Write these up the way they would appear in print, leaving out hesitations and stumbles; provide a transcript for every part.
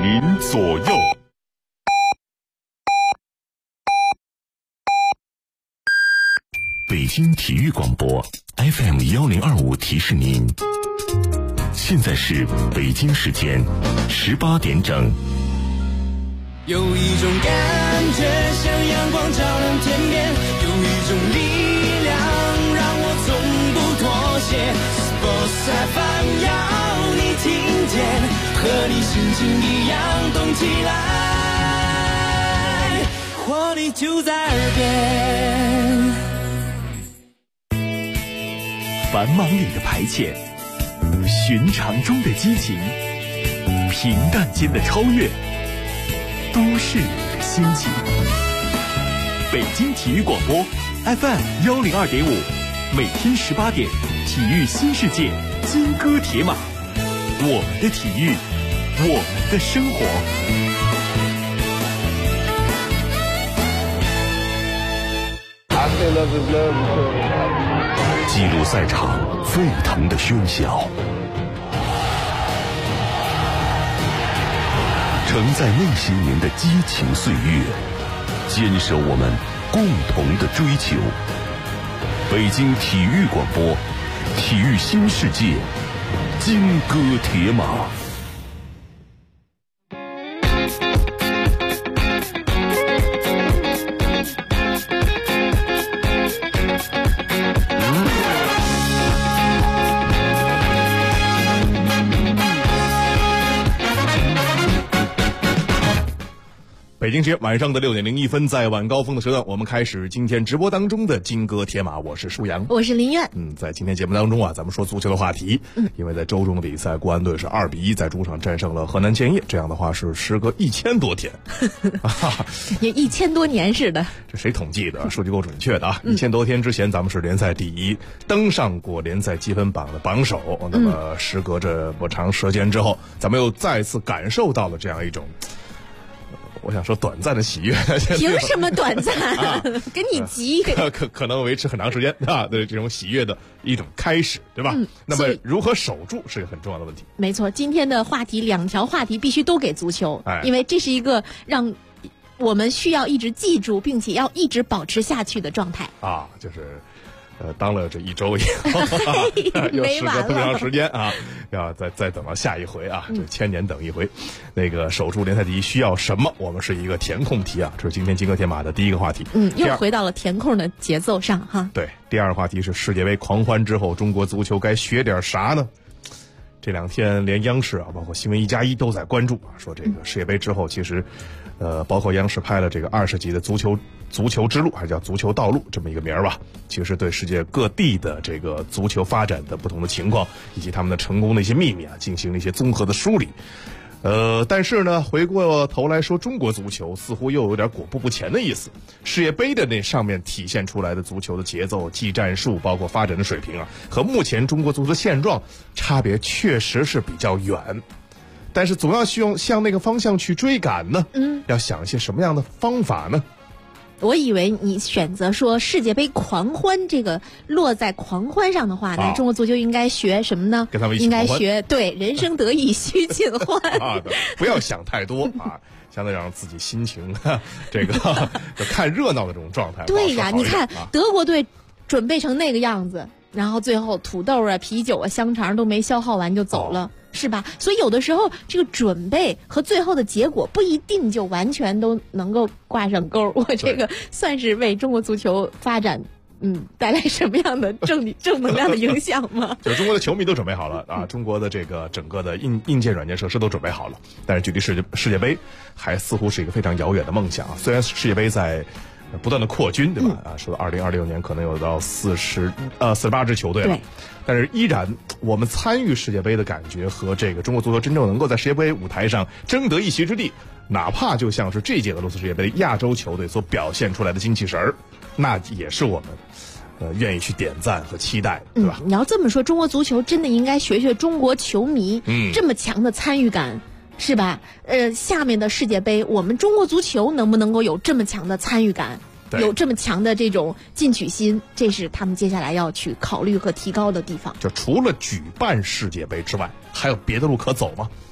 您左右。北京体育广播 FM1025提示您，现在是北京时间18点整。 有一种感觉像阳光照亮天边，有一种力量让我从不妥协。Sports FM 要你听见，和你心情一样动起来，活力就在耳边。 繁忙里的排遣，寻常中的激情，平淡间的超越，都市里的心情。北京体育广播 FM102.5，每天18点，体育新世界，金戈铁马，我们的体育，我们的生活。 记录赛场沸腾的喧嚣，承载那些年的激情岁月，坚守我们共同的追求。北京体育广播，体育新世界，金戈铁马。 北京时间晚上的6点01分，在晚高峰的时段，我们开始今天直播当中的金戈铁马。我是舒阳， 我是林苑。 在今天节目当中啊，咱们说足球的话题。因为在周中的比赛，国安队是2-1在主场战胜了河南建业，这样的话是时隔1000多天， 也1000多年似的。 这谁统计的？数据够准确的啊！1000多天之前，咱们是联赛第一，登上过联赛积分榜的榜首。那么时隔这么长时间之后，咱们又再次感受到了这样一种。我想说短暂的喜悦， 凭什么短暂？跟你急， 可能维持很长时间啊的这种喜悦的一种开始，对吧？那么如何守住是一个很重要的问题。 没错，今天的话题2条话题必须都给足球，因为这是一个让我们需要一直记住，并且要一直保持下去的状态啊，就是。当了这1周以后，又时隔这么长时间啊，要再等到下一回啊，这1000年等一回。那个守住联赛第一需要什么？我们是一个填空题啊，这是今天金戈铁马的第一个话题。 又回到了填空的节奏上哈。 对，第二个话题是世界杯狂欢之后，中国足球该学点啥呢？这2天连央视啊，包括新闻1+1都在关注啊，说这个世界杯之后，其实，包括央视拍了这个20集的足球之路，还叫足球道路这么一个名儿吧，其实对世界各地的这个足球发展的不同的情况，以及他们的成功的一些秘密啊，进行了一些综合的梳理。但是呢，回过头来说，中国足球似乎又有点果步不前的意思。世界杯的那上面体现出来的足球的节奏、技战术，包括发展的水平啊，和目前中国足球的现状差别确实是比较远。但是总要向那个方向去追赶呢。要想一些什么样的方法呢？ 我以为你选择说世界杯狂欢这个落在狂欢上的话呢，中国足球应该学什么呢？ 跟他们一起应该学对人生得意须尽欢不要想太多啊，相对让自己心情这个看热闹的这种状态。 对呀，你看德国队准备成那个样子，然后最后土豆啊、啤酒啊、香肠都没消耗完就走了。是吧？所以有的时候这个准备和最后的结果不一定就完全都能够挂上钩。我这个算是为中国足球发展带来什么样的正能量的影响吗？ 就是中国的球迷都准备好了啊，中国的这个整个的硬件软件设施都准备好了，但是距离世界杯还似乎是一个非常遥远的梦想。虽然世界杯在不断的扩军，对吧？说到2026年可能有到48支球队了，但是依然我们参与世界杯的感觉和这个中国足球真正能够在世界杯舞台上争得一席之地，哪怕就像是这届俄罗斯世界杯亚洲球队所表现出来的精气神儿，那也是我们愿意去点赞和期待，对吧？ 你要这么说，中国足球真的应该学学中国球迷这么强的参与感。是吧？下面的世界杯，我们中国足球能不能够有这么强的参与感，有这么强的这种进取心？这是他们接下来要去考虑和提高的地方。 就除了举办世界杯之外，还有别的路可走吗？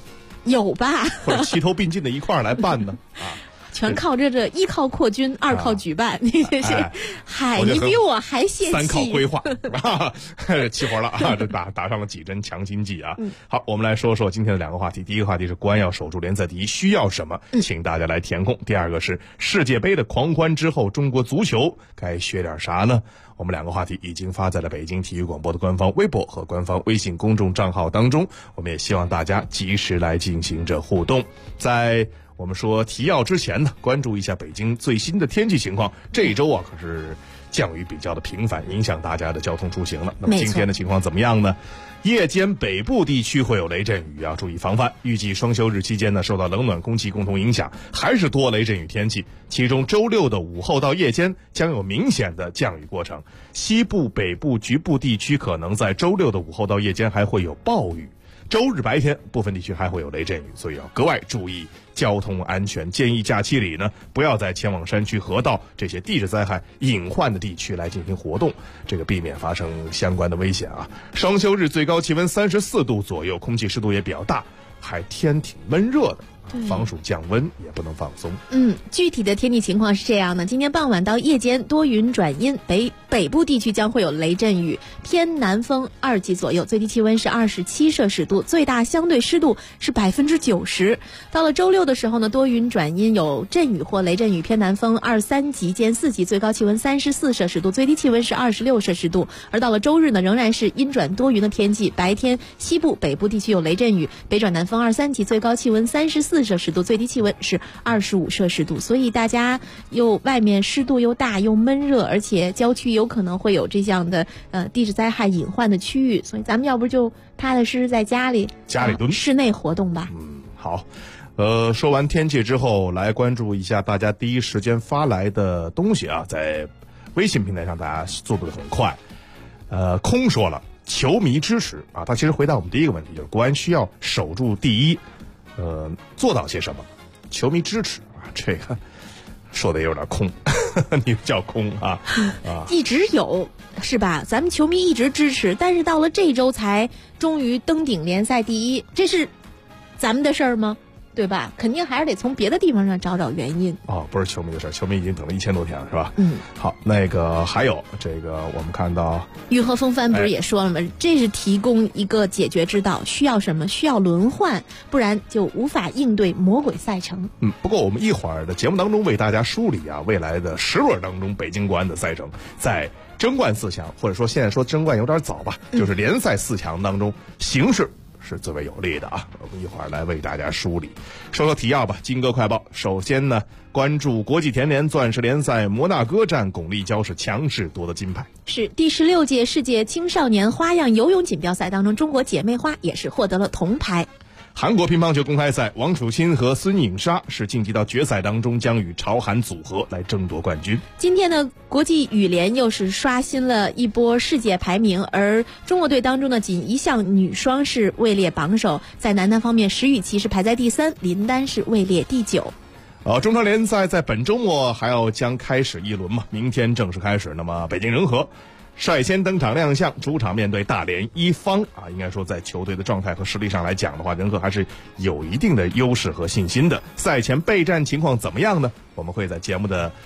有吧？ 或者齐头并进的一块儿来办呢？啊。 全靠这一靠扩军，二靠举办，你这是，嗨，你比我还泄气。 三靠规划，齐活了啊！这打上了几针强心剂啊！好，我们来说说今天的两个话题。第一个话题是国安要守住联赛第一需要什么，请大家来填空。第二个是世界杯的狂欢之后，中国足球该学点啥呢？我们两个话题已经发在了北京体育广播的官方微博和官方微信公众账号当中，我们也希望大家及时来进行着互动。在我们说提要之前呢，关注一下北京最新的天气情况。这一周啊，可是降雨比较的频繁，影响大家的交通出行了。那么今天的情况怎么样呢？夜间北部地区会有雷阵雨啊，注意防范。预计双休日期间呢，受到冷暖空气共同影响，还是多雷阵雨天气。其中周六的午后到夜间将有明显的降雨过程，西部、北部局部地区可能在周六的午后到夜间还会有暴雨。周日白天部分地区还会有雷阵雨，所以要格外注意交通安全。建议假期里呢，不要再前往山区、河道这些地质灾害隐患的地区来进行活动，这个避免发生相关的危险啊。双休日最高气温34度左右，空气湿度也比较大，还天挺闷热的。防暑降温也不能放松。 具体的天气情况是这样的：今天傍晚到夜间多云转阴，北部地区将会有雷阵雨，偏南风2级左右，最低气温是27摄氏度，最大相对湿度是90%。到了周六的时候呢，多云转阴，有阵雨或雷阵雨，偏南风2、3级兼4级，最高气温34摄氏度，最低气温是26摄氏度。而到了周日呢，仍然是阴转多云的天气，白天西部、北部地区有雷阵雨，北转南风2、3级，最高气温34摄氏度，最低气温是25摄氏度。所以大家外面湿度又大又闷热，而且郊区有可能会有这样的地质灾害隐患的区域，所以咱们要不就踏踏实实在家里蹲室内活动吧。 好。说完天气之后，来关注一下大家第一时间发来的东西啊，在微信平台上大家速度很快。空说了球迷支持啊，他其实回答我们第一个问题，就是国安需要守住第一，做到些什么？球迷支持啊，这个说的有点空，你叫空啊一直有是吧？咱们球迷一直支持，但是到了这周才终于登顶联赛第一，这是咱们的事儿吗？对吧？肯定还是得从别的地方上找找原因。 不是球迷的事，球迷已经等了1000多天了，是吧？好，那个还有这个，我们看到玉鹤风帆不是也说了吗？这是提供一个解决之道，需要什么？需要轮换，不然就无法应对魔鬼赛程。 不过我们一会儿的节目当中为大家梳理啊，未来的10轮当中北京国安的赛程，在争冠4强，或者说现在说争冠有点早吧，就是联赛4强当中形势是最为有利的啊！我们一会儿来为大家梳理。说说提要吧，金哥快报。首先呢，关注国际田联钻石联赛，摩纳哥站巩立姣是强势夺得金牌。 是第16届世界青少年花样游泳锦标赛当中，中国姐妹花也是获得了铜牌。 韩国乒乓球公开赛，王楚钦和孙颖莎是晋级到决赛当中，将与朝韩组合来争夺冠军。 今天呢，国际羽联又是刷新了一波世界排名，而中国队当中呢，仅一项女双是位列榜首。在男单方面，石宇奇是排在第3，林丹是位列第9。 中超联赛在本周末还要将开始一轮嘛，明天正式开始。那么北京人和率先登场亮相，主场面对大连一方啊，应该说在球队的状态和实力上来讲的话，人和还是有一定的优势和信心的。赛前备战情况怎么样呢？我们会在节目的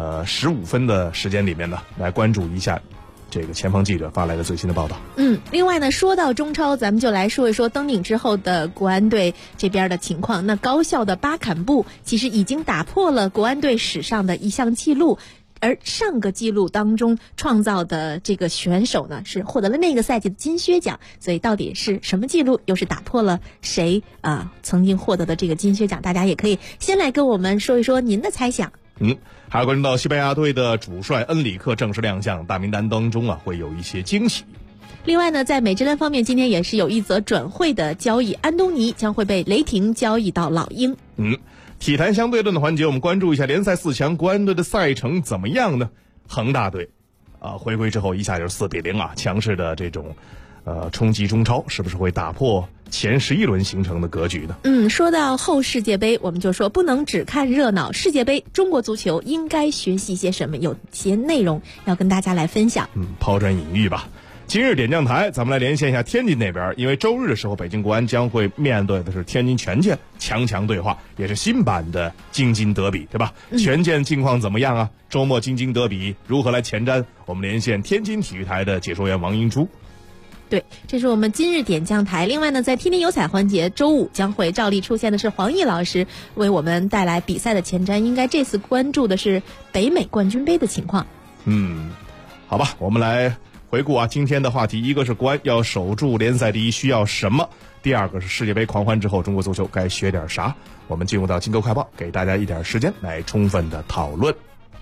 15分的时间里面呢，来关注一下这个前方记者发来的最新的报道。 另外呢，说到中超，咱们就来说一说登顶之后的国安队这边的情况。那高效的巴坎布其实已经打破了国安队史上的一项记录。而上个记录当中创造的这个选手呢，是获得了那个赛季的金靴奖。所以到底是什么记录，又是打破了谁曾经获得的这个金靴奖？大家也可以先来跟我们说一说您的猜想。 还要关注到西班牙队的主帅恩里克正式亮相，大名单当中会有一些惊喜。 另外呢，在美职联方面，今天也是有一则转会的交易，安东尼将会被雷霆交易到老鹰。 体坛相对论的环节，我们关注一下联赛4强，国安队的赛程怎么样呢？恒大队回归之后一下就是4-0啊，强势的这种冲击中超，是不是会打破前11轮形成的格局呢？ 说到后世界杯，我们就说不能只看热闹，世界杯中国足球应该学习些什么，有些内容要跟大家来分享。 抛砖引玉吧。 今日点将台，咱们来连线一下天津那边，因为周日的时候，北京国安将会面对的是天津权健强对话，也是新版的京津德比，对吧？权健近况怎么样啊？周末京津德比如何来前瞻？我们连线天津体育台的解说员王英珠。 对，这是我们今日点将台。另外呢，在天天有彩环节，周五将会照例出现的是黄奕老师为我们带来比赛的前瞻。应该这次关注的是北美冠军杯的情况。 好吧，我们来回顾啊，今天的话题，一个是国安要守住联赛第一需要什么，第二个是世界杯狂欢之后中国足球该学点啥。我们进入到金歌快报，给大家一点时间来充分的讨论。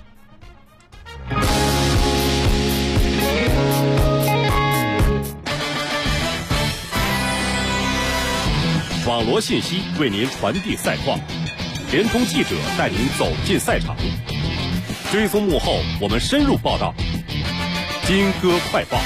网罗信息为您传递赛况，联通记者带您走进赛场，追踪幕后我们深入报道。金歌快报。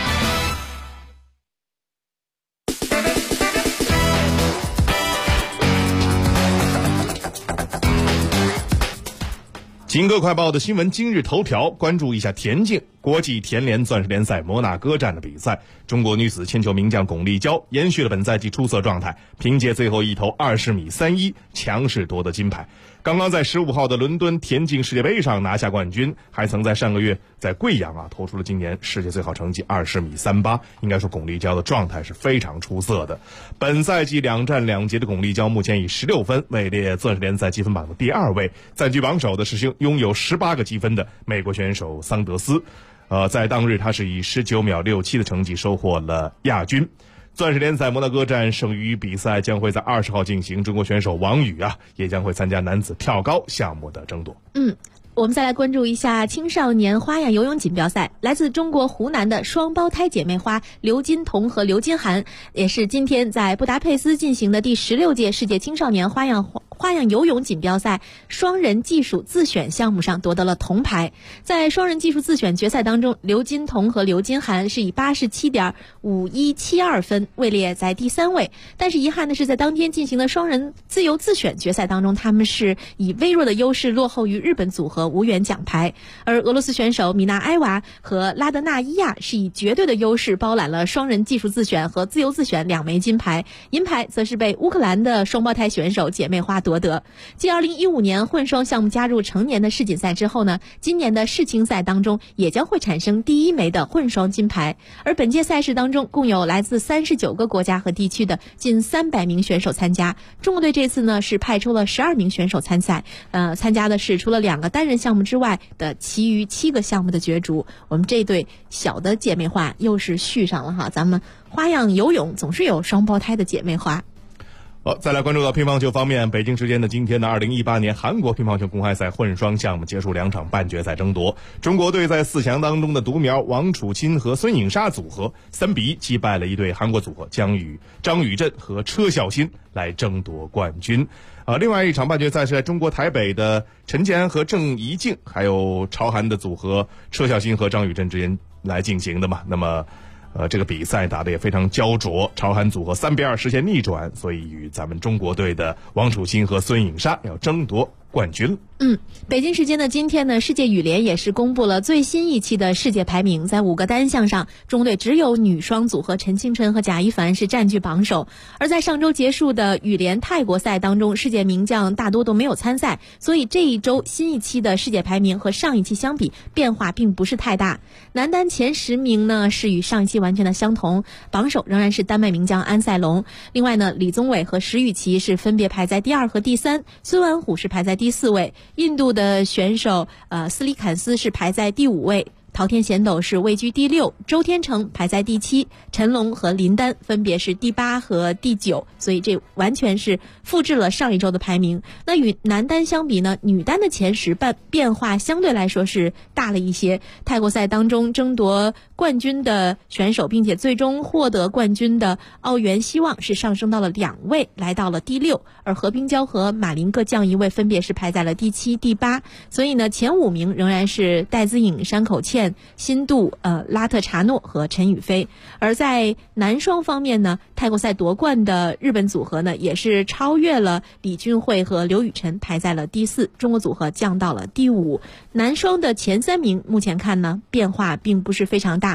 金歌快报的新闻今日头条，关注一下田径国际田联钻石联赛摩纳哥站的比赛。中国女子铅球名将巩立姣延续了本赛季出色状态，凭借最后一投20米31强势夺得金牌。刚刚在15号的伦敦田径世界杯上拿下冠军，还曾在上个月在贵阳投出了今年世界最好成绩20米38。应该说巩立姣的状态是非常出色的。本赛季2战2捷的巩立姣目前以16分位列钻石联赛积分榜的第2位，暂居榜首的是拥有18个积分的美国选手桑德斯。在当日他是以19秒67的成绩收获了亚军。钻石联赛摩纳哥站剩余比赛将会在20号进行，中国选手王宇也将会参加男子跳高项目的争夺。 我们再来关注一下青少年花样游泳锦标赛。来自中国湖南的双胞胎姐妹花刘金彤和刘金涵，也是今天在布达佩斯进行的第16届世界青少年花样游泳锦标赛双人技术自选项目上夺得了铜牌。在双人技术自选决赛当中，刘金彤和刘金涵是以87.5172分位列在第3位，但是遗憾的是，在当天进行的双人自由自选决赛当中，他们是以微弱的优势落后于日本组合，无缘奖牌。而俄罗斯选手米娜埃娃和拉德纳伊亚是以绝对的优势包揽了双人技术自选和自由自选2枚金牌，银牌则是被乌克兰的双胞胎选手姐妹花夺得。继2015年混双项目加入成年的世锦赛之后呢，今年的世青赛当中也将会产生第1枚的混双金牌。而本届赛事当中共有来自39个国家和地区的近300名选手参加。中国队这次呢是派出了12名选手参赛，参加的是除了2个单人项目之外的其余7个项目的角逐。我们这对小的姐妹花又是续上了哈，咱们花样游泳总是有双胞胎的姐妹花。 再来关注到乒乓球方面，北京时间的今天的2018年韩国乒乓球公开赛混双项目结束2场半决赛争夺，中国队在4强当中的独苗王楚钦和孙颖莎组合3比1击败了一对韩国组合，将与张宇镇和车孝欣来争夺冠军。另外一场半决赛是在中国台北的陈建安和郑怡静还有朝韩的组合车孝欣和张宇镇之间来进行的嘛。那么这个比赛打得也非常焦灼，朝韩组合3比2实现逆转，所以与咱们中国队的王楚钦和孙颖莎要争夺冠军了。 北京时间的今天呢，世界羽联也是公布了最新一期的世界排名。在5个单项上，中国队只有女双组合陈清晨和贾一凡是占据榜首。而在上周结束的羽联泰国赛当中，世界名将大多都没有参赛，所以这一周新一期的世界排名和上一期相比变化并不是太大。男单前10名呢是与上一期完全的相同，榜首仍然是丹麦名将安塞龙。另外呢，李宗伟和石宇奇是分别排在第2和第3，孙完虎是排在第4位。印度的选手斯里坎斯是排在第5位，陶天贤斗是位居第6，周天成排在第7，陈龙和林丹分别是第8和第9，所以这完全是复制了上一周的排名。那与男单相比呢，女单的前10变化相对来说是大了一些。泰国赛当中争夺冠军的选手并且最终获得冠军的奥原希望是上升到了2位，来到了第6，而何冰娇和马林各降1位，分别是排在了第7、第8。所以呢，前5名仍然是戴资颖、山口茜、辛杜、拉特查诺和陈雨菲。而在男双方面呢，泰国赛夺冠的日本组合呢也是超越了李俊慧和刘雨辰，排在了第4，中国组合降到了第5。男双的前3名目前看呢变化并不是非常大。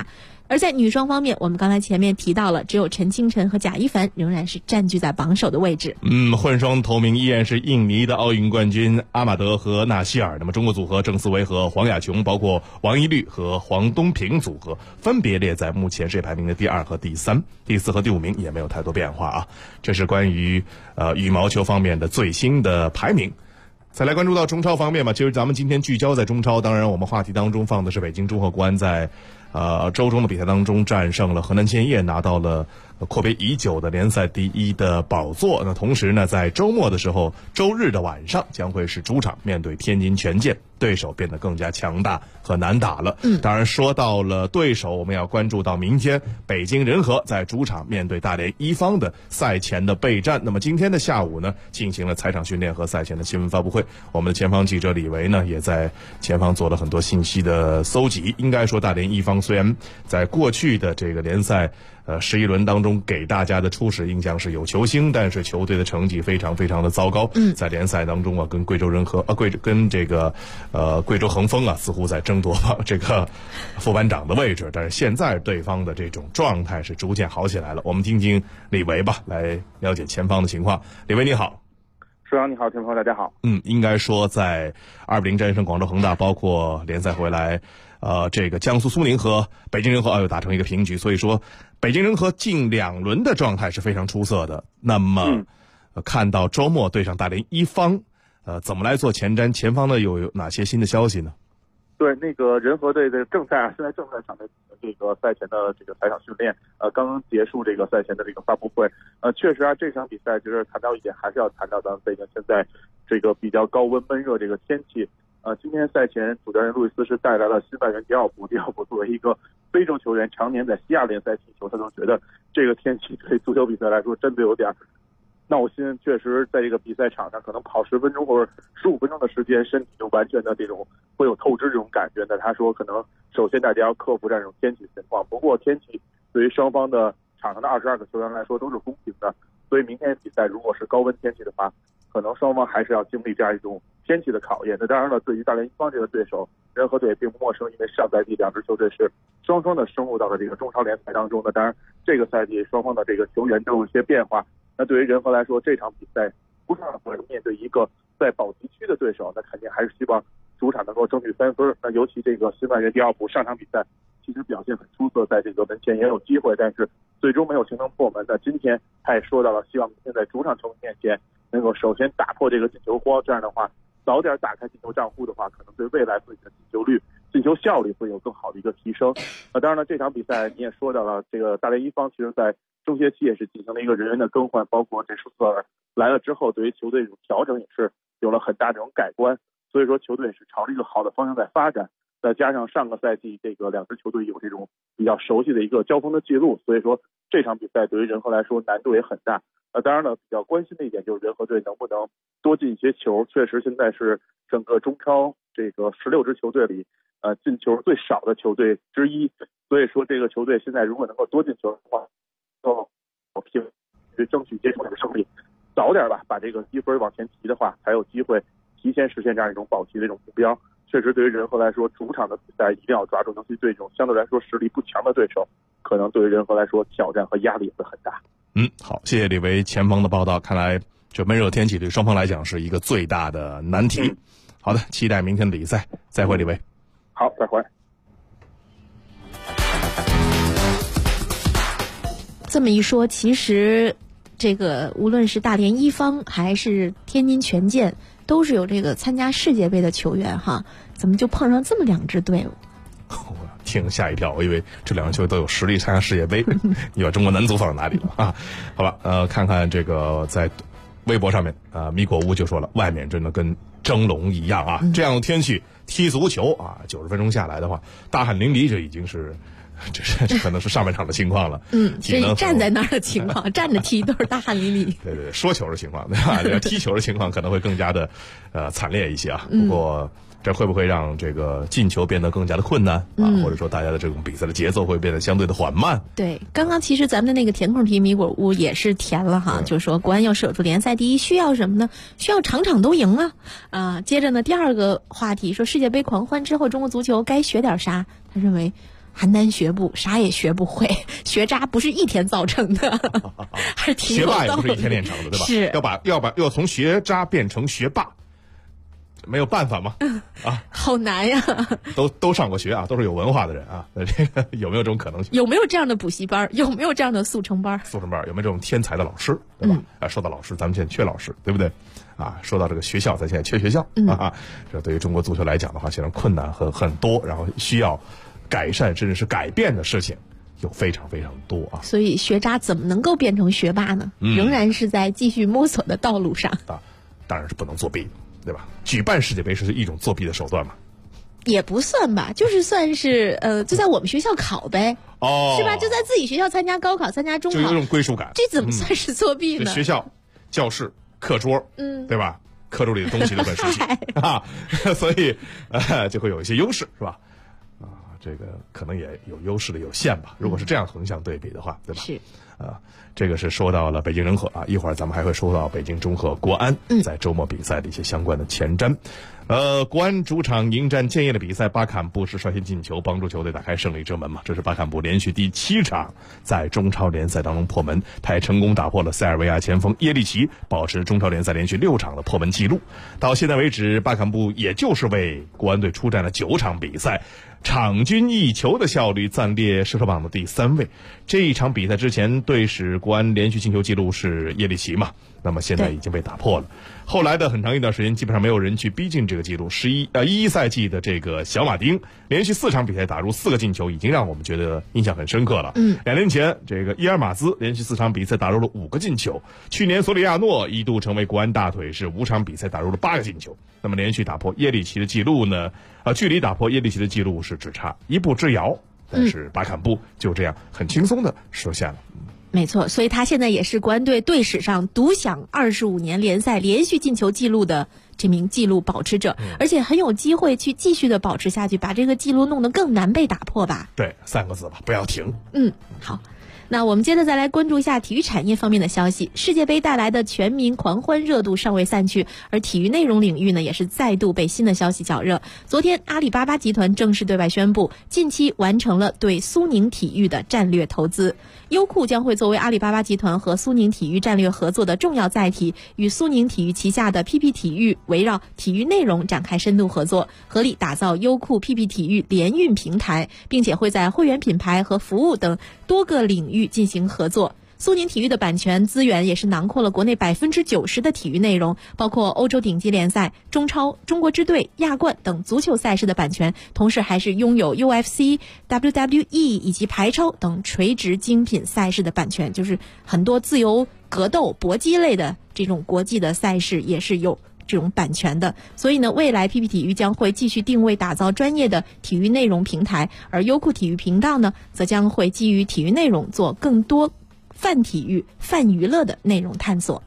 而在女双方面，我们刚才前面提到了，只有陈清晨和贾一凡仍然是占据在榜首的位置。 混双头名依然是印尼的奥运冠军阿马德和纳希尔。那么中国组合郑思维和黄雅琼，包括王懿律和黄东萍组合，分别列在目前世界排名的第2和第3，第4和第5名也没有太多变化啊。这是关于羽毛球方面的最新的排名。再来关注到中超方面吧，其实咱们今天聚焦在中超，当然我们话题当中放的是北京中赫国安在周中的比赛当中战胜了河南建业，拿到了阔别已久的联赛第1的宝座。那同时呢，在周末的时候，周日的晚上将会是主场面对天津权健，对手变得更加强大和难打了。当然说到了对手，我们要关注到明天北京人和在主场面对大连一方的赛前的备战。那么今天的下午呢，进行了踩场训练和赛前的新闻发布会。我们的前方记者李维呢，也在前方做了很多信息的搜集。应该说大连一方虽然在过去的这个联赛11轮当中给大家的初始印象是有球星，但是球队的成绩非常非常的糟糕。在联赛当中啊，跟贵州人和跟这个贵州恒丰啊，似乎在争夺这个副班长的位置。但是现在对方的这种状态是逐渐好起来了。我们听听李维吧，来了解前方的情况。李维你好。 舒阳你好，听众朋友大家好。 应该说在2-0战胜广州恒大，包括联赛回来这个江苏苏宁和北京人和又打成一个平局，所以说北京人和近2轮的状态是非常出色的。那么看到周末对上大连一方，怎么来做前瞻？前方呢有哪些新的消息呢？ 对，那个人和队的现在正在场的这个赛前的这个踩场训练，刚刚结束这个赛前的这个发布会。确实啊，这场比赛就是谈到一点，还是要谈到咱们北京现在这个比较高温闷热这个天气。今天赛前主教练路易斯是带来了新外援迪奥普作为一个非洲球员，常年在西亚联赛踢球，他都觉得这个天气对足球比赛来说真的有点闹心。确实在这个比赛场上可能跑10分钟或者15分钟的时间，身体就完全的这种会有透支这种感觉。那他说可能首先大家要克服这种天气情况，不过天气对于双方的场上的22个球员来说都是公平的，所以明天比赛如果是高温天气的话，可能双方还是要经历这样一种天气的考验。那当然了，对于大连一方这个对手，人和队也并不陌生，因为上赛季2支球队是双双的升入到了这个中超联赛当中的。当然这个赛季双方的这个球员都有一些变化。那对于人和来说，这场比赛主场或者面对一个在保级区的对手，那肯定还是希望主场能够争取3分。那尤其这个新外援迪奥普上场比赛其实表现很出色，在这个门前也有机会，但是最终没有形成破门。那今天他也说到了，希望明天在主场球迷面前能够首先打破这个进球荒，这样的话早点打开进球账户的话，可能对未来自己的进球率、进球效率会有更好的一个提升。当然了，这场比赛你也说到了，这个大连一方其实在中歇期也是进行了一个人员的更换，包括这舒斯尔来了之后，对于球队这种调整也是有了很大这种改观，所以说球队是朝着一个好的方向在发展。再加上上个赛季这个2支球队有这种比较熟悉的一个交锋的记录，所以说这场比赛对于人和来说难度也很大。当然了，比较关心的一点就是人和队能不能多进一些球。确实现在是整个中超这个16支球队里进球最少的球队之一，所以说这个球队现在如果能够多进球的话，争取接触这个胜利，早点吧把这个积分往前提的话，才有机会提前实现这样一种保级的一种目标。确实对于人和来说，主场的比赛一定要抓住，尤其对这种相对来说实力不强的对手，可能对于人和来说挑战和压力也会很大。 好，谢谢李维前方的报道。看来这闷热天气对双方来讲是一个最大的难题。好的，期待明天的比赛。再会，李维。 好，再会。 这么一说，其实这个无论是大连一方还是天津权健，都是有这个参加世界杯的球员哈，怎么就碰上这么2支队伍？ 听吓一跳，我以为这2个球队都有实力参加世界杯，你把中国男足放到哪里了啊？好吧，看看这个在微博上面米果屋就说了，外面真的跟蒸笼一样啊！这样的天气踢足球啊，90分钟下来的话，大汗淋漓，这已经是。这可能是上半场的情况了。 所以站在那儿的情况，站着踢都是大汗淋漓。 对，说球的情况，对吧？这个踢球的情况可能会更加的惨烈一些啊。不过这会不会让这个进球变得更加的困难啊？或者说大家的这种比赛的节奏会变得相对的缓慢？ 对，刚刚其实咱们的那个填空题米果屋也是填了哈，就是说国安要守住联赛第1，需要什么呢？需要场场都赢接着呢，第2个话题说世界杯狂欢之后，中国足球该学点啥？他认为邯郸学步啥也学不会，学渣不是一天造成的，还是挺有道理。 学霸也不是一天练成的，对吧？ 是要从学渣变成学霸，没有办法吗？啊， 好难呀！ 都上过学啊，都是有文化的人啊，这个有没有这种可能性？ 有没有这样的补习班？有没有这样的速成班？ 速成班有没有这种天才的老师，对吧？说到老师，咱们现在缺老师，对不对？啊，说到这个学校，咱现在缺学校啊。这对于中国足球来讲的话，现在困难很多，然后需要改善甚至是改变的事情有非常非常多啊。 所以学渣怎么能够变成学霸呢？仍然是在继续摸索的道路上啊。当然是不能作弊，对吧？举办世界杯是一种作弊的手段嘛？ 也不算吧，就是算是就在我们学校考呗，是吧？就在自己学校参加高考、参加中考， 就有一种归属感。 这怎么算是作弊呢？ 学校、教室、课桌，对吧？课桌里的东西都很熟悉啊，所以就会有一些优势，是吧？这个可能也有优势的有限吧。如果是这样横向对比的话，对吧？ 是。 这个是说到了北京人和啊，一会儿咱们还会说到北京中赫国安在周末比赛的一些相关的前瞻。国安主场迎战建业的比赛，巴坎布是率先进球，帮助球队打开胜利之门嘛。这是巴坎布连续第7场在中超联赛当中破门，他也成功打破了塞尔维亚前锋耶利奇保持中超联赛连续6场的破门纪录。到现在为止，巴坎布也就是为国安队出战了9场比赛，场均1球的效率暂列射手榜的第3位。这一场比赛之前队史国安连续进球纪录是耶利奇嘛，那么现在已经被打破了。后来的很长一段时间基本上没有人去逼近这个纪录。11赛季的这个小马丁连续4场比赛打入4个进球，已经让我们觉得印象很深刻了。2年前这个伊尔马兹连续4场比赛打入了5个进球，去年索里亚诺一度成为国安大腿，是5场比赛打入了8个进球。那么连续打破耶利奇的纪录呢，距离打破耶利奇的纪录是只差1步之遥，但是巴坎布就这样很轻松的实现了。 没错，所以他现在也是国安队队史上独享25年联赛连续进球纪录的这名纪录保持者，而且很有机会去继续的保持下去，把这个纪录弄得更难被打破吧。 对，3个字吧，不要停。 好。那我们接着再来关注一下体育产业方面的消息。世界杯带来的全民狂欢热度尚未散去，而体育内容领域呢，也是再度被新的消息搅热。昨天，阿里巴巴集团正式对外宣布，近期完成了对苏宁体育的战略投资。优酷将会作为阿里巴巴集团和苏宁体育战略合作的重要载体，与苏宁体育旗下的 PP 体育围绕体育内容展开深度合作，合力打造优酷 PP 体育联运平台，并且会在会员品牌和服务等多个领域进行合作。苏宁体育的版权资源也是囊括了国内90%的体育内容，包括欧洲顶级联赛、中超、中国之队、亚冠等足球赛事的版权，同时还是拥有 UFC、WWE 以及排超等垂直精品赛事的版权，就是很多自由格斗、搏击类的这种国际的赛事也是有这种版权的。所以呢，未来 PP 体育将会继续定位打造专业的体育内容平台，而优酷体育频道呢，则将会基于体育内容做更多泛体育、泛娱乐的内容探索。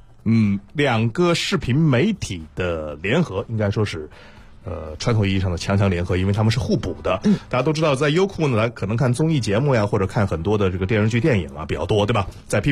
2个视频媒体的联合，应该说是传统意义上的强强联合，因为他们是互补的。大家都知道，在优酷呢，可能看综艺节目呀，或者看很多的这个电视剧、电影啊比较多，对吧？在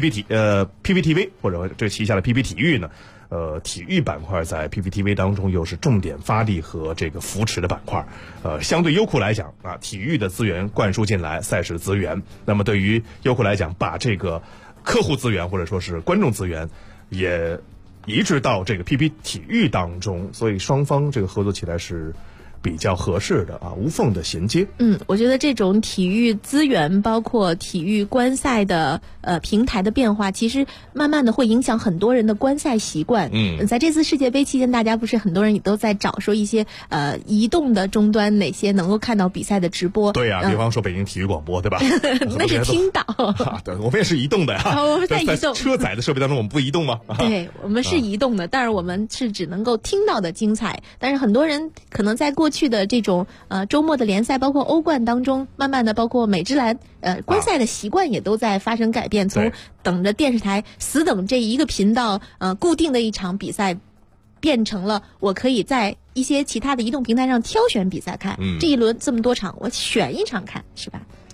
PPTV 或者这旗下的 PP 体育呢，体育板块在 PPTV 当中又是重点发力和这个扶持的板块。相对优酷来讲啊，体育的资源灌输进来，赛事资源，那么对于优酷来讲，把这个客户资源或者说是观众资源也移植到这个 PP 体育当中，所以双方这个合作起来是比较合适的啊，无缝的衔接。 我觉得这种体育资源包括体育观赛的平台的变化，其实慢慢的会影响很多人的观赛习惯。在这次世界杯期间，大家不是很多人也都在找说一些移动的终端哪些能够看到比赛的直播。 对呀，比方说北京体育广播，对吧？ 那是听到。 对，我们也是移动的呀。 我们在移动。 车载的设备当中，我们不移动吗？ 对，我们是移动的，但是我们是只能够听到的精彩。但是很多人可能在过去的这种周末的联赛，包括欧冠当中，慢慢的包括美职篮观赛的习惯也都在发生改变，从等着电视台死等这一个频道固定的一场比赛，变成了我可以在一些其他的移动平台上挑选比赛看。这一轮这么多场，我选一场看，是吧？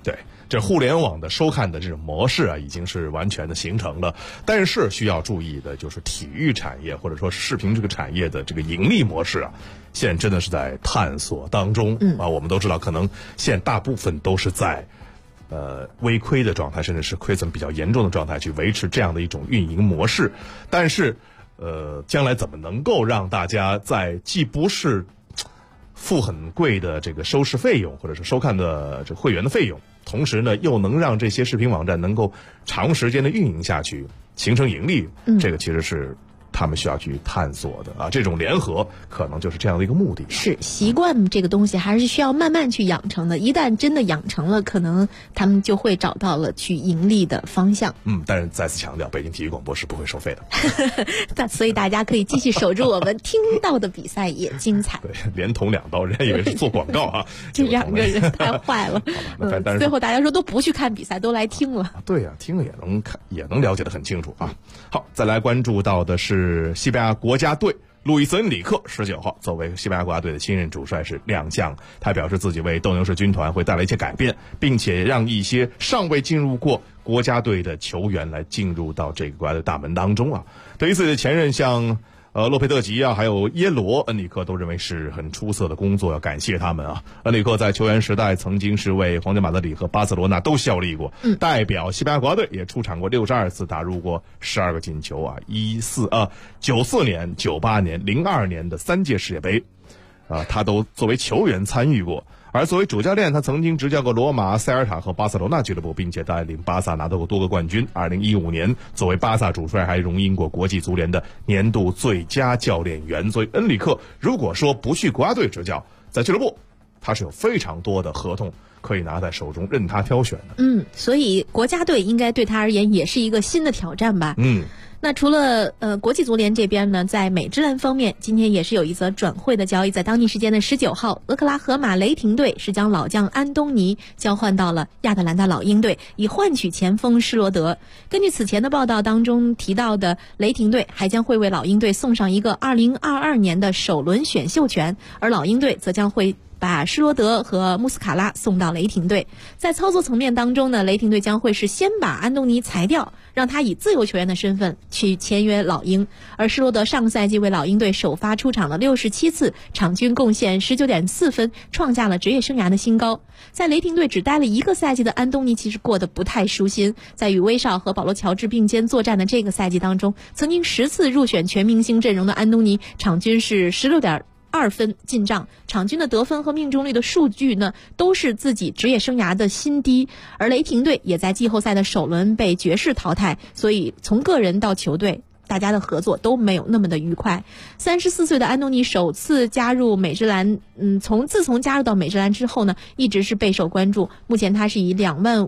对，这互联网的收看的这种模式啊，已经是完全的形成了。但是需要注意的就是体育产业或者说视频这个产业的这个盈利模式啊，现在真的是在探索当中。我们都知道，可能现在大部分都是在微亏的状态，甚至是亏损比较严重的状态去维持这样的一种运营模式。但是将来怎么能够让大家在既不是付很贵的这个收视费用或者是收看的这会员的费用，同时呢又能让这些视频网站能够长时间的运营下去，形成盈利，这个其实是他们需要去探索的啊。这种联合可能就是这样的一个目的。 是习惯这个东西还是需要慢慢去养成的，一旦真的养成了，可能他们就会找到了去盈利的方向。 但是再次强调，北京体育广播是不会收费的。 所以大家可以继续守住我们听到的比赛也精彩。 对，连捅2刀，人家以为是做广告啊。 这2个人太坏了。 但是最后大家说都不去看比赛，都来听了。 对呀，听了也能看，也能了解得很清楚啊。好，再来关注到的是西班牙国家队。路易斯·恩里克19号作为西班牙国家队的新任主帅是亮相，他表示自己为斗牛士军团会带来一些改变，并且让一些尚未进入过国家队的球员来进入到这个国家队大门当中啊。对于自己的前任像洛佩特吉啊，还有耶罗，恩里克都认为是很出色的工作，要感谢他们啊。恩里克在球员时代曾经是为皇家马德里和巴塞罗那都效力过，代表西班牙国家队也出场过62次，打入过12个进球啊。94年、98年、02年的3届世界杯他都作为球员参与过。而作为主教练，他曾经执教过罗马、塞尔塔和巴塞罗那俱乐部，并且带领巴萨拿到过多个冠军。2015年作为巴萨主帅，还荣膺过国际足联的年度最佳教练员。所以恩里克如果说不去国家队执教，在俱乐部他是有非常多的合同可以拿在手中，任他挑选的。 所以国家队应该对他而言也是一个新的挑战吧。那除了国际足联这边呢，在美职篮方面，今天也是有一则转会的交易，在当地时间的19号，俄克拉荷马雷霆队是将老将安东尼交换到了亚特兰大老鹰队，以换取前锋施罗德。根据此前的报道当中提到的，雷霆队还将会为老鹰队送上一个2022年的首轮选秀权，而老鹰队则将会把施罗德和穆斯卡拉送到雷霆队。在操作层面当中呢，雷霆队将会是先把安东尼裁掉，让他以自由球员的身份去签约老鹰。而施罗德上个赛季为老鹰队首发出场了67次，场均贡献19.4分，创下了职业生涯的新高。在雷霆队只待了1个赛季的安东尼其实过得不太舒心，在与威少和保罗乔治并肩作战的这个赛季当中，曾经10次入选全明星阵容的安东尼，场均是16.2分进账，场均的得分和命中率的数据呢，都是自己职业生涯的新低。而雷霆队也在季后赛的首轮被爵士淘汰，所以从个人到球队，大家的合作都没有那么的愉快。34岁的安东尼首次加入美职篮，自从加入到美职篮之后呢，一直是备受关注。目前他是以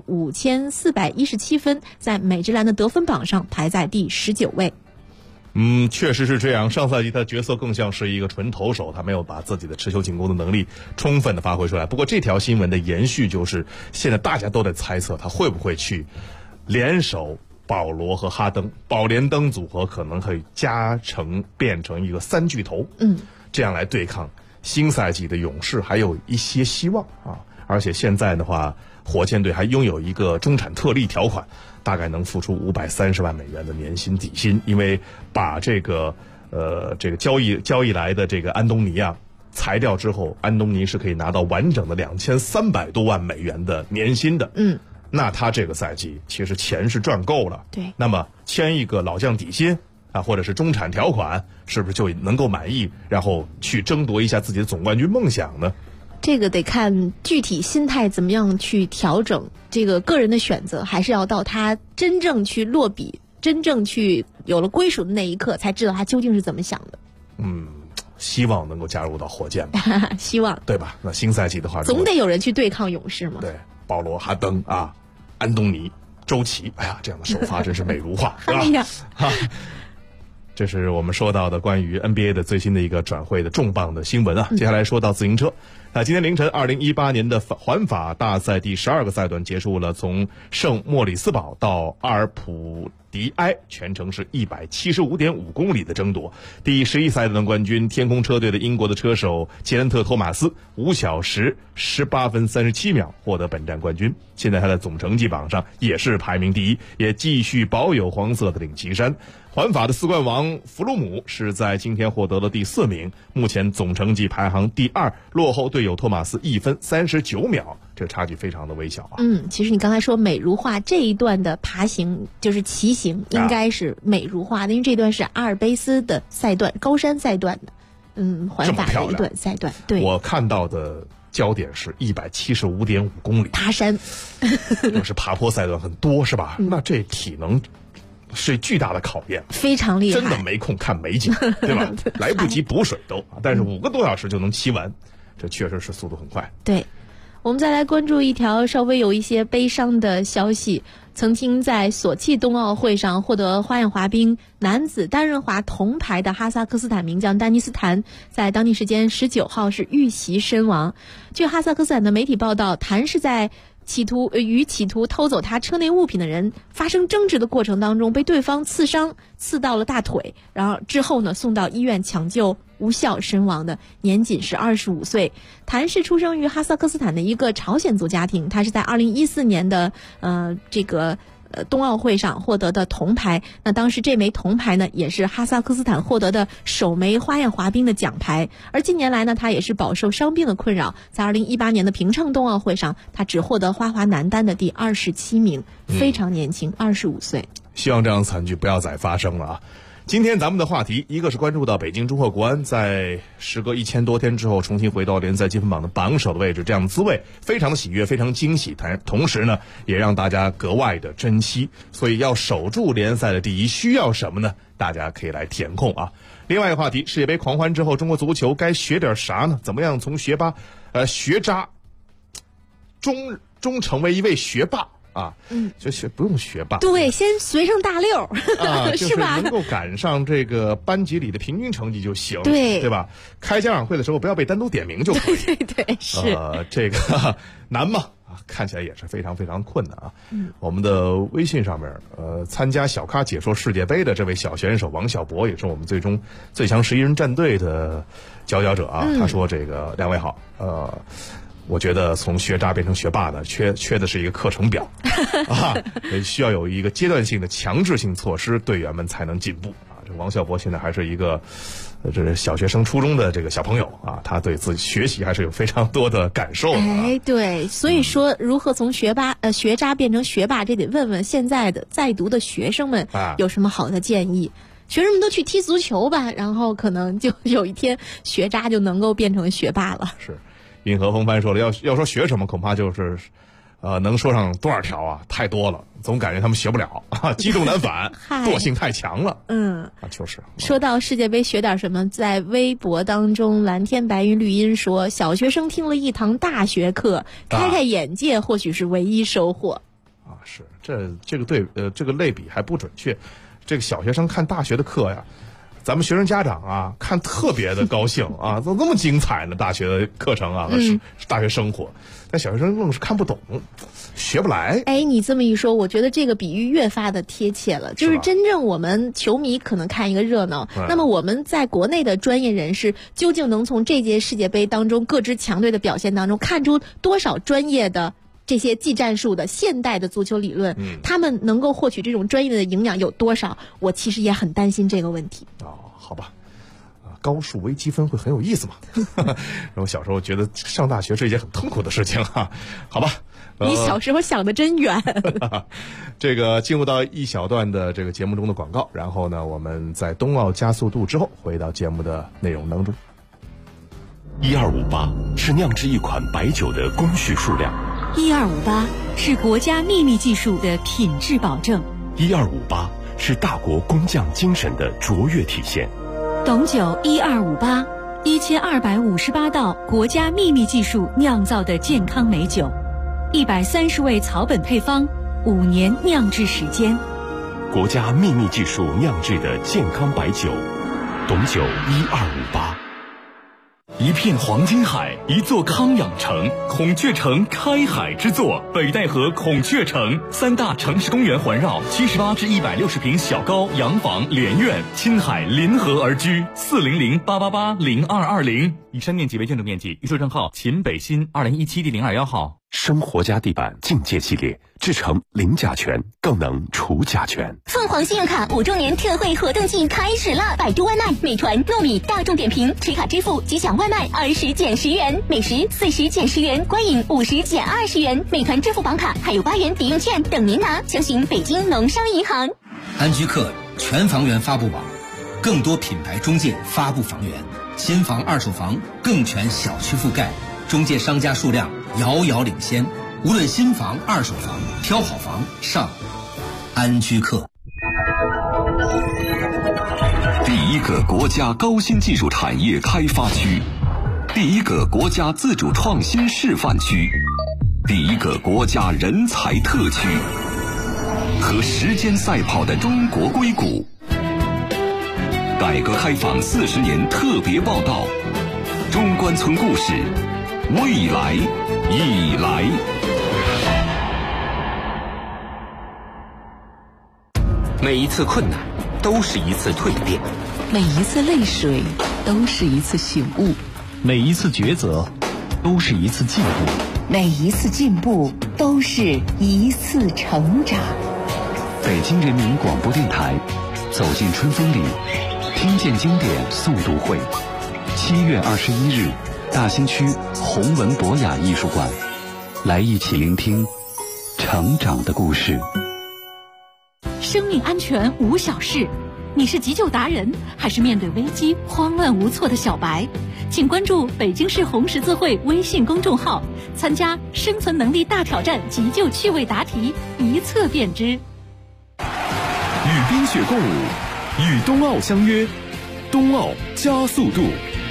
25417分，在美职篮的得分榜上排在第19位。 确实是这样。上赛季他的角色更像是一个纯投手，他没有把自己的持球进攻的能力充分的发挥出来。不过这条新闻的延续就是，现在大家都在猜测他会不会去联手保罗和哈登，保联登组合可能可以变成一个3巨头，这样来对抗新赛季的勇士，还有一些希望啊。而且现在的话，火箭队还拥有一个中产特例条款，大概能付出530万美元的年薪底薪，因为把这个交易来的这个安东尼裁掉之后，安东尼是可以拿到完整的2300多万美元的年薪的。那他这个赛季其实钱是赚够了。 对， 那么签一个老将底薪或者是中产条款，是不是就能够满意，然后去争夺一下自己的总冠军梦想呢？ 这个得看具体心态怎么样去调整，这个个人的选择还是要到他真正去落笔，真正去有了归属的那一刻，才知道他究竟是怎么想的。 希望能够加入到火箭吧。 希望， 对吧？那新赛季的话， 总得有人去对抗勇士嘛。 对，保罗、哈登安东尼、周琦，这样的首发真是美如画，是吧？这是我们说到的关于 NBA 的最新的一个转会的重磅的新闻接下来说到自行车。今天凌晨2018年的环法大赛第12个赛段结束了，从圣莫里斯堡到阿尔普迪埃，全程是175.5公里的争夺。第11赛段冠军天空车队的英国的车手杰伦特·托马斯5小时18分37秒获得本站冠军。现在他的总成绩榜上也是排名第一，也继续保有黄色的领旗衫。环法的4冠王弗鲁姆是在今天获得了第4名，目前总成绩排行第2，落后队友托马斯1分39秒，这个差距非常的微小啊。 其实你刚才说美如画这一段的爬行就是骑行应该是美如画的，因为这段是阿尔卑斯的赛段，高山赛段的，环法的一段赛段。对， 我看到的焦点是175.5公里爬山， 就是爬坡赛段很多是吧？那这体能是巨大的考验， 非常厉害， 真的没空看美景，对吧？来不及补水都，但是5个多小时就能骑完，这确实是速度很快。 对，我们再来关注一条稍微有一些悲伤的消息。曾经在索契冬奥会上获得花样滑冰男子单人滑铜牌的哈萨克斯坦名将丹尼斯坦，在当地时间19号是遇袭身亡。据哈萨克斯坦的媒体报道，谭是在企图偷走他车内物品的人发生争执的过程当中，被对方刺到了大腿，然后之后呢送到医院抢救无效身亡的，年仅是25岁。谭是出生于哈萨克斯坦的一个朝鲜族家庭，他是在2014年的冬奥会上获得的铜牌。那当时这枚铜牌呢，也是哈萨克斯坦获得的首枚花样滑冰的奖牌。而近年来呢，他也是饱受伤病的困扰。在2018年的平昌冬奥会上，他只获得花滑男单的第27名，非常年轻，25岁。 希望这样的惨剧不要再发生了啊！今天咱们的话题，一个是关注到北京中赫国安在时隔1000多天之后重新回到联赛积分榜的榜首的位置，这样的滋味非常的喜悦，非常惊喜，同时呢也让大家格外的珍惜。所以要守住联赛的第一，需要什么呢？大家可以来填空啊。另外一个话题，世界杯狂欢之后，中国足球该学点啥呢？怎么样从学渣终成为一位学霸？就是不用学霸， 对，先随上大溜啊， 是吧？ 能够赶上这个班级里的平均成绩就行， 对吧？开家长会的时候不要被单独点名就可以。 对，是这个难吗？看起来也是非常非常困难啊。我们的微信上面，参加小咖解说世界杯的这位小选手王小博，也是我们最终最强11人战队的佼佼者啊。他说：“这个两位好，我觉得从学渣变成学霸呢，缺的是一个课程表啊，需要有一个阶段性的强制性措施，队员们才能进步啊。这王小博现在还是一个这是小学生、初中的这个小朋友啊，他对自己学习还是有非常多的感受的。 对，所以说如何从学渣变成学霸，这得问问现在的在读的学生们有什么好的建议。学生们都去踢足球吧，然后可能就有一天学渣就能够变成学霸了。 是。运河风帆说了，要说学什么，恐怕就是能说上多少条啊，太多了，总感觉他们学不了啊，积重难返，惰性太强了。就是说到世界杯学点什么，在微博当中蓝天白云绿荫说，小学生听了一堂大学课，开眼界或许是唯一收获啊。是这个类比还不准确，这个小学生看大学的课呀，咱们学生家长啊看特别的高兴啊，怎么那么精彩呢？大学的课程啊，大学生活，但小学生愣是看不懂，学不来。 你这么一说，我觉得这个比喻越发的贴切了。就是真正我们球迷可能看一个热闹，那么我们在国内的专业人士究竟能从这届世界杯当中各支强队的表现当中看出多少专业的这些技战术的现代的足球理论，他们能够获取这种专业的营养有多少？我其实也很担心这个问题。 好吧，高数微积分会很有意思嘛？然后小时候觉得上大学是一件很痛苦的事情啊。好吧， 你小时候想得真远。 这个进入到一小段的这个节目中的广告，然后呢，我们在冬奥加速度之后回到节目的内容当中。 1258是酿制一款白酒的工序数量 ，1258是国家秘密技术的品质保证 ，1258是大国工匠精神的卓越体现。 董酒1258，1258道国家秘密技术酿造的健康美酒，130味草本配方，5年酿制时间。 国家秘密技术酿制的健康白酒，董酒1258。 一片黄金海，一座康养城，孔雀城开海之作，北戴河孔雀城，3大城市公园环绕，78至160平小高洋房连院，亲海临河而居，400-888-0220。以上面积为建筑面积，预售账号秦北新2017第021号。 生活家地板境界系列制成零甲醛，更能除甲醛。 凤凰信用卡5周年特惠活动季开始了！百度外卖、美团、糯米、大众点评持卡支付即享外卖20减10元，美食40减10元，观影50减20元。美团支付宝卡还有8元抵用券等您拿，详询北京农商银行。 安居客全房源发布网，更多品牌中介发布房源，新房、二手房更全小区覆盖，中介商家数量遥遥领先。无论新房、二手房，挑好房上安居客。 第一个国家高新技术产业开发区，第一个国家自主创新示范区，第一个国家人才特区，和时间赛跑的中国硅谷。改革开放40年特别报道，中关村故事，未来已来。 每一次困难都是一次蜕变， 每一次泪水都是一次醒悟， 每一次抉择都是一次进步， 每一次进步都是一次成长。 北京人民广播电台，走进春风里，听见经典诵读会，7月21日，大兴区弘文博雅艺术馆，来一起聆听成长的故事。 生命安全无小事，你是急救达人，还是面对危机慌乱无措的小白？请关注北京市红十字会微信公众号，参加生存能力大挑战急救趣味答题，一测便知。 与冰雪共舞，与冬奥相约，冬奥加速度。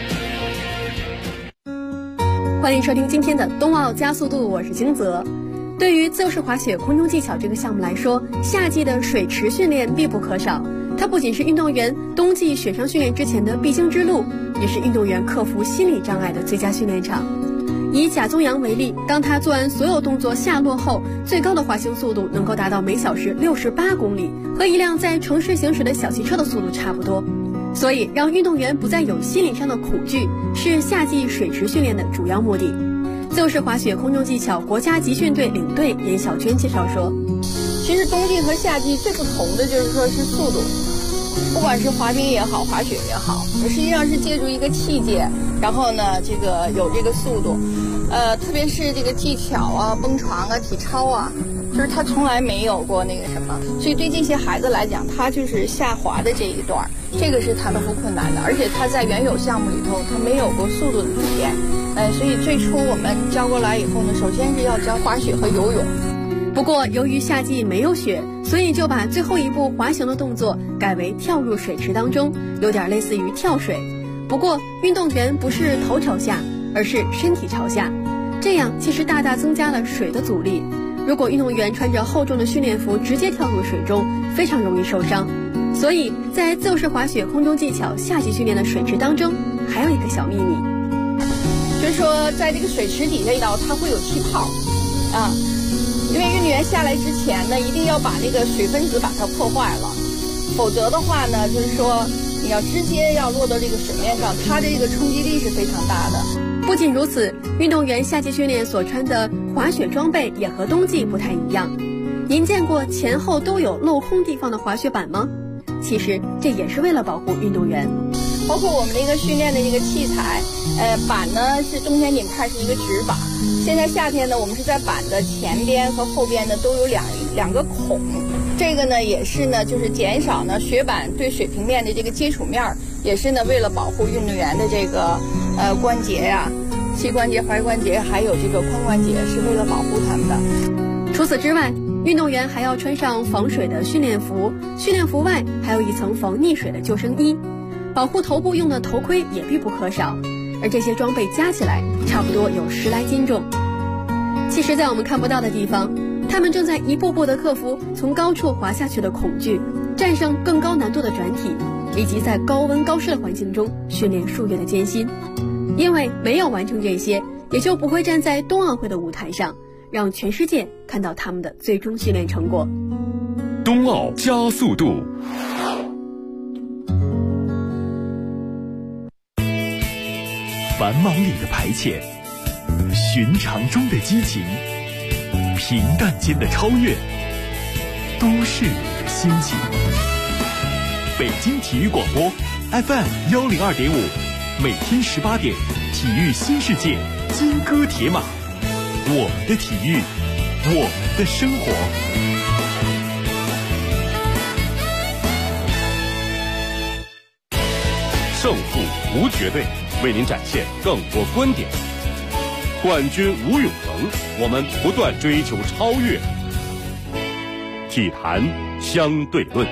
欢迎收听今天的冬奥加速度，我是金泽。对于自由式滑雪空中技巧这个项目来说，夏季的水池训练必不可少。它不仅是运动员冬季雪上训练之前的必经之路，也是运动员克服心理障碍的最佳训练场。以贾宗洋为例，当他做完所有动作下落后，最高的滑行速度能够达到每小时68公里，和一辆在城市行驶的小汽车的速度差不多。所以让运动员不再有心理上的恐惧，是夏季水池训练的主要目的。自由式滑雪空中技巧国家集训队领队严小娟介绍说， 其实冬季和夏季最不同的就是说是速度，不管是滑冰也好，滑雪也好，实际上是借助一个器械，然后呢这个有这个速度，特别是这个技巧啊、蹦床啊、体操啊，就是他从来没有过那个什么，所以对这些孩子来讲，他就是下滑的这一段，这个是他克服困难的，而且他在原有项目里头他没有过速度的体验，所以最初我们教过来以后呢，首先是要教滑雪和游泳。 不过由于夏季没有雪，所以就把最后一步滑行的动作改为跳入水池当中，有点类似于跳水。不过运动员不是头朝下，而是身体朝下，这样其实大大增加了水的阻力。如果运动员穿着厚重的训练服直接跳入水中，非常容易受伤。所以在自由式滑雪空中技巧夏季训练的水池当中，还有一个小秘密， 就是说在这个水池底下一道它会有气泡啊，因为运动员下来之前呢，一定要把那个水分子把它破坏了，否则的话呢，就是说你要直接要落到这个水面上，它的这个冲击力是非常大的。 不仅如此，运动员夏季训练所穿的滑雪装备也和冬季不太一样。您见过前后都有镂空地方的滑雪板吗？其实这也是为了保护运动员。 包括我们这个训练的这个器材，板呢是冬天顶派是一个直板，现在夏天呢，我们是在板的前边和后边呢都有两个孔，这个呢也是呢就是减少呢雪板对水平面的这个接触面，也是呢为了保护运动员的这个关节呀、膝关节、踝关节还有这个髋关节，是为了保护他们的。 除此之外，运动员还要穿上防水的训练服，训练服外还有一层防溺水的救生衣，保护头部用的头盔也必不可少，而这些装备加起来差不多有10来斤重。其实在我们看不到的地方，他们正在一步步地克服从高处滑下去的恐惧，战胜更高难度的转体，以及在高温高湿的环境中训练数月的艰辛。 因为没有完成这些，也就不会站在冬奥会的舞台上，让全世界看到他们的最终训练成果。 冬奥加速度。 繁忙里的排遣，寻常中的激情，平淡间的超越，都市里的心情。北京体育广播 FM102.5，每天18点，体育新世界，金戈铁马，我们的体育，我们的生活。 胜负无绝对，为您展现更多观点。冠军无永恒，我们不断追求超越。体坛相对论。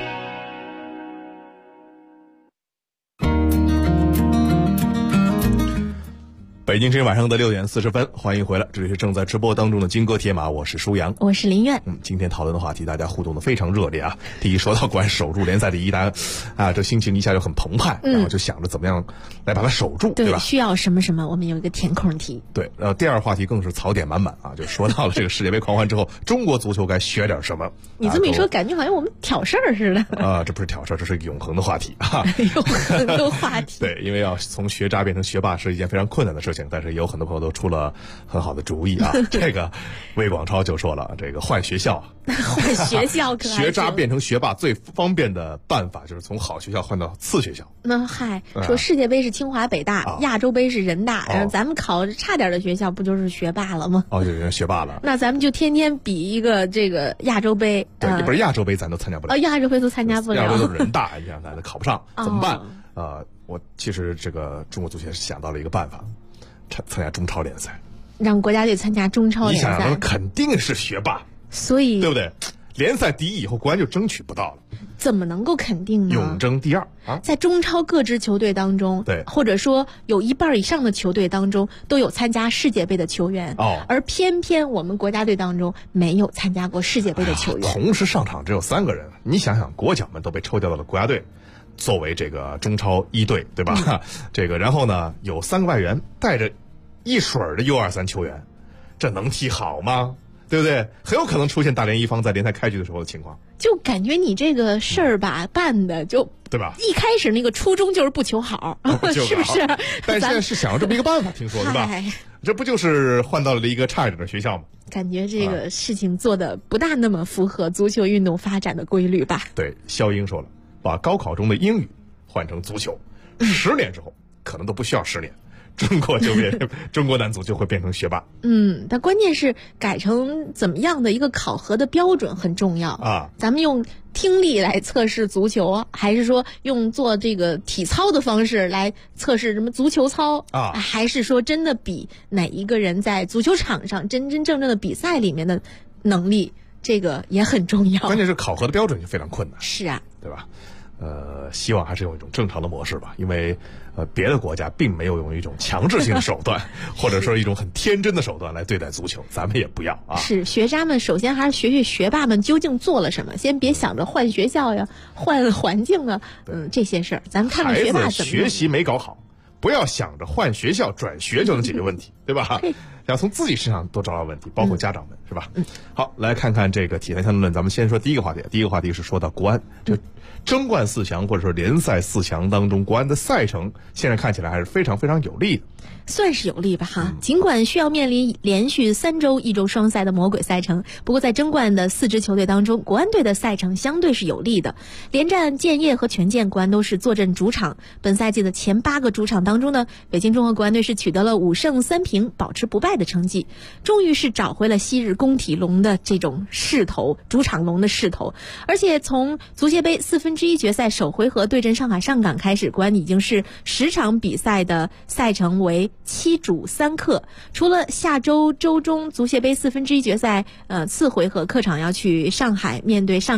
北京时间晚上的6点40分，欢迎回来，这里是正在直播当中的金戈铁马，我是舒阳， 我是林苑。 今天讨论的话题，大家互动的非常热烈啊。第一，说到关于守住联赛第一，大家这心情一下就很澎湃，然后就想着怎么样来把它守住，对吧？ 需要什么什么，我们有一个填空题。 对，第二话题更是槽点满满啊，就说到了这个世界杯狂欢之后，中国足球该学点什么。 你这么一说，感觉好像我们挑事儿似的。 这不是挑事儿，这是一个永恒的话题啊。 永恒的话题。 对，因为要从学渣变成学霸是一件非常困难的事情，但是也有很多朋友都出了很好的主意啊。这个魏广超就说了，这个换学校， 换学校可学渣变成学霸最方便的办法就是从好学校换到次学校。 那说世界杯是清华北大，亚洲杯是人大，然后咱们考差点的学校不就是学霸了吗？ 有人学霸了。 那咱们就天天比一个这个亚洲杯。 对，不是亚洲杯咱都参加不了。 亚洲杯都参加不了。 亚洲杯都是人大，你想咱考不上怎么办？我其实这个中国足协想到了一个办法，参加中超联赛， 让国家队参加中超联赛。 你想肯定是学霸， 所以对不对？联赛第一以后，国安就争取不到了。 怎么能够肯定呢？ 永争第二啊！ 在中超各支球队当中， 对， 或者说有一半以上的球队当中都有参加世界杯的球员，而偏偏我们国家队当中没有参加过世界杯的球员。 同时上场只有3个人，你想想，国脚们都被抽调到了国家队，作为这个中超一队，对吧？这个然后呢，有3个外援带着一水儿的U23球员，这能踢好吗？对不对？很有可能出现大连一方在联赛开局的时候的情况。 就感觉你这个事儿吧，办的就对吧？ 一开始那个初衷就是不求好，是不是？ 但现在是想要这么一个办法，听说是吧？这不就是换到了一个差一点的学校吗？ 感觉这个事情做的不大那么符合足球运动发展的规律吧？ 对，肖英说了，把高考中的英语换成足球，10年之后可能都不需要10年。中国男足就会变成学霸。 但关键是改成怎么样的一个考核的标准很重要啊。咱们用听力来测试足球，还是说用做这个体操的方式来测试什么足球操啊？还是说真的比哪一个人在足球场上真真正正的比赛里面的能力，这个也很重要。 关键是考核的标准就非常困难。 是啊， 对吧？希望还是用一种正常的模式吧，因为别的国家并没有用一种强制性的手段，或者说一种很天真的手段来对待足球，咱们也不要啊。 是学渣们首先还是学学学霸们究竟做了什么，先别想着换学校呀、换环境啊，这些事儿，咱们看看学霸怎么。 孩子学习没搞好，不要想着换学校转学就能解决问题，对吧？要从自己身上多找找问题，包括家长们，是吧？好，来看看这个体坛相对论，咱们先说第一个话题。第一个话题是说到国安，就争冠4强或者说联赛4强当中，国安的赛程现在看起来还是非常非常有利的。 算是有利吧哈，尽管需要面临连续3周1周双赛的魔鬼赛程，不过在争冠的4支球队当中，国安队的赛程相对是有利的。连战、建业和权健，国安都是坐镇主场。本赛季的前8个主场当中呢，北京中赫国安队是取得了5胜3平，保持不败的成绩，终于是找回了昔日工体龙的这种势头，主场龙的势头。而且从足协杯1/4决赛首回合对阵上海上港开始，国安已经是10场比赛的赛程为7主3客，除了下周周中足协杯1/4决赛次回合客场要去上海面对上港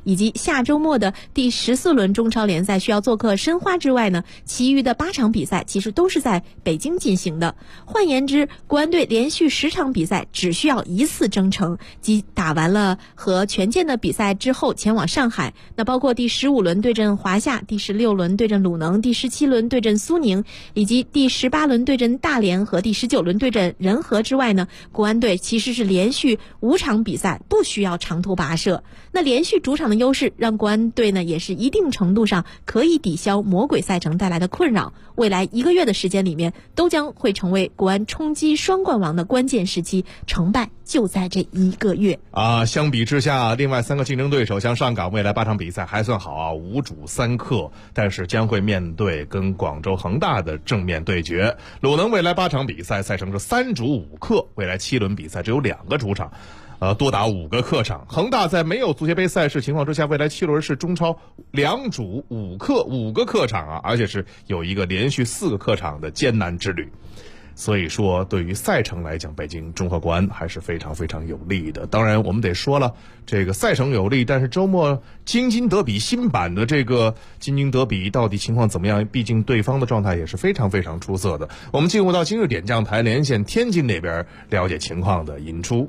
以及下周末的第14轮中超联赛需要做客申花之外呢，其余的8场比赛其实都是在北京进行的。换言之，国安队连续10场比赛只需要一次征程，即打完了和权健的比赛之后前往上海。那包括第15轮对阵华夏，第16轮对阵鲁能，第17轮对阵苏宁，以及第18轮对阵大连和第19轮对阵人和之外呢，国安队其实是连续5场比赛不需要长途跋涉。那连续主场的优势让国安队呢也是一定程度上可以抵消魔鬼赛程带来的困扰。未来1个月的时间里面都将会成为国安冲击双冠王的关键时期，成败就在这1个月啊。相比之下，另外3个竞争对手像上港未来8场比赛还算好啊，5主3客，但是将会面对跟广州恒大的正面对决。鲁能未来8场比赛赛程是3主5客，未来7轮比赛只有2个主场，多打5个客场。恒大在没有足协杯赛事情况之下，未来7轮是中超2主5客5个客场啊，而且是有一个连续4个客场的艰难之旅。所以说对于赛程来讲，北京中赫国安还是非常非常有利的。当然我们得说了，这个赛程有利，但是周末京津德比新版的这个京津德比到底情况怎么样，毕竟对方的状态也是非常非常出色的。我们进入到今日点将台，连线天津那边了解情况的引出。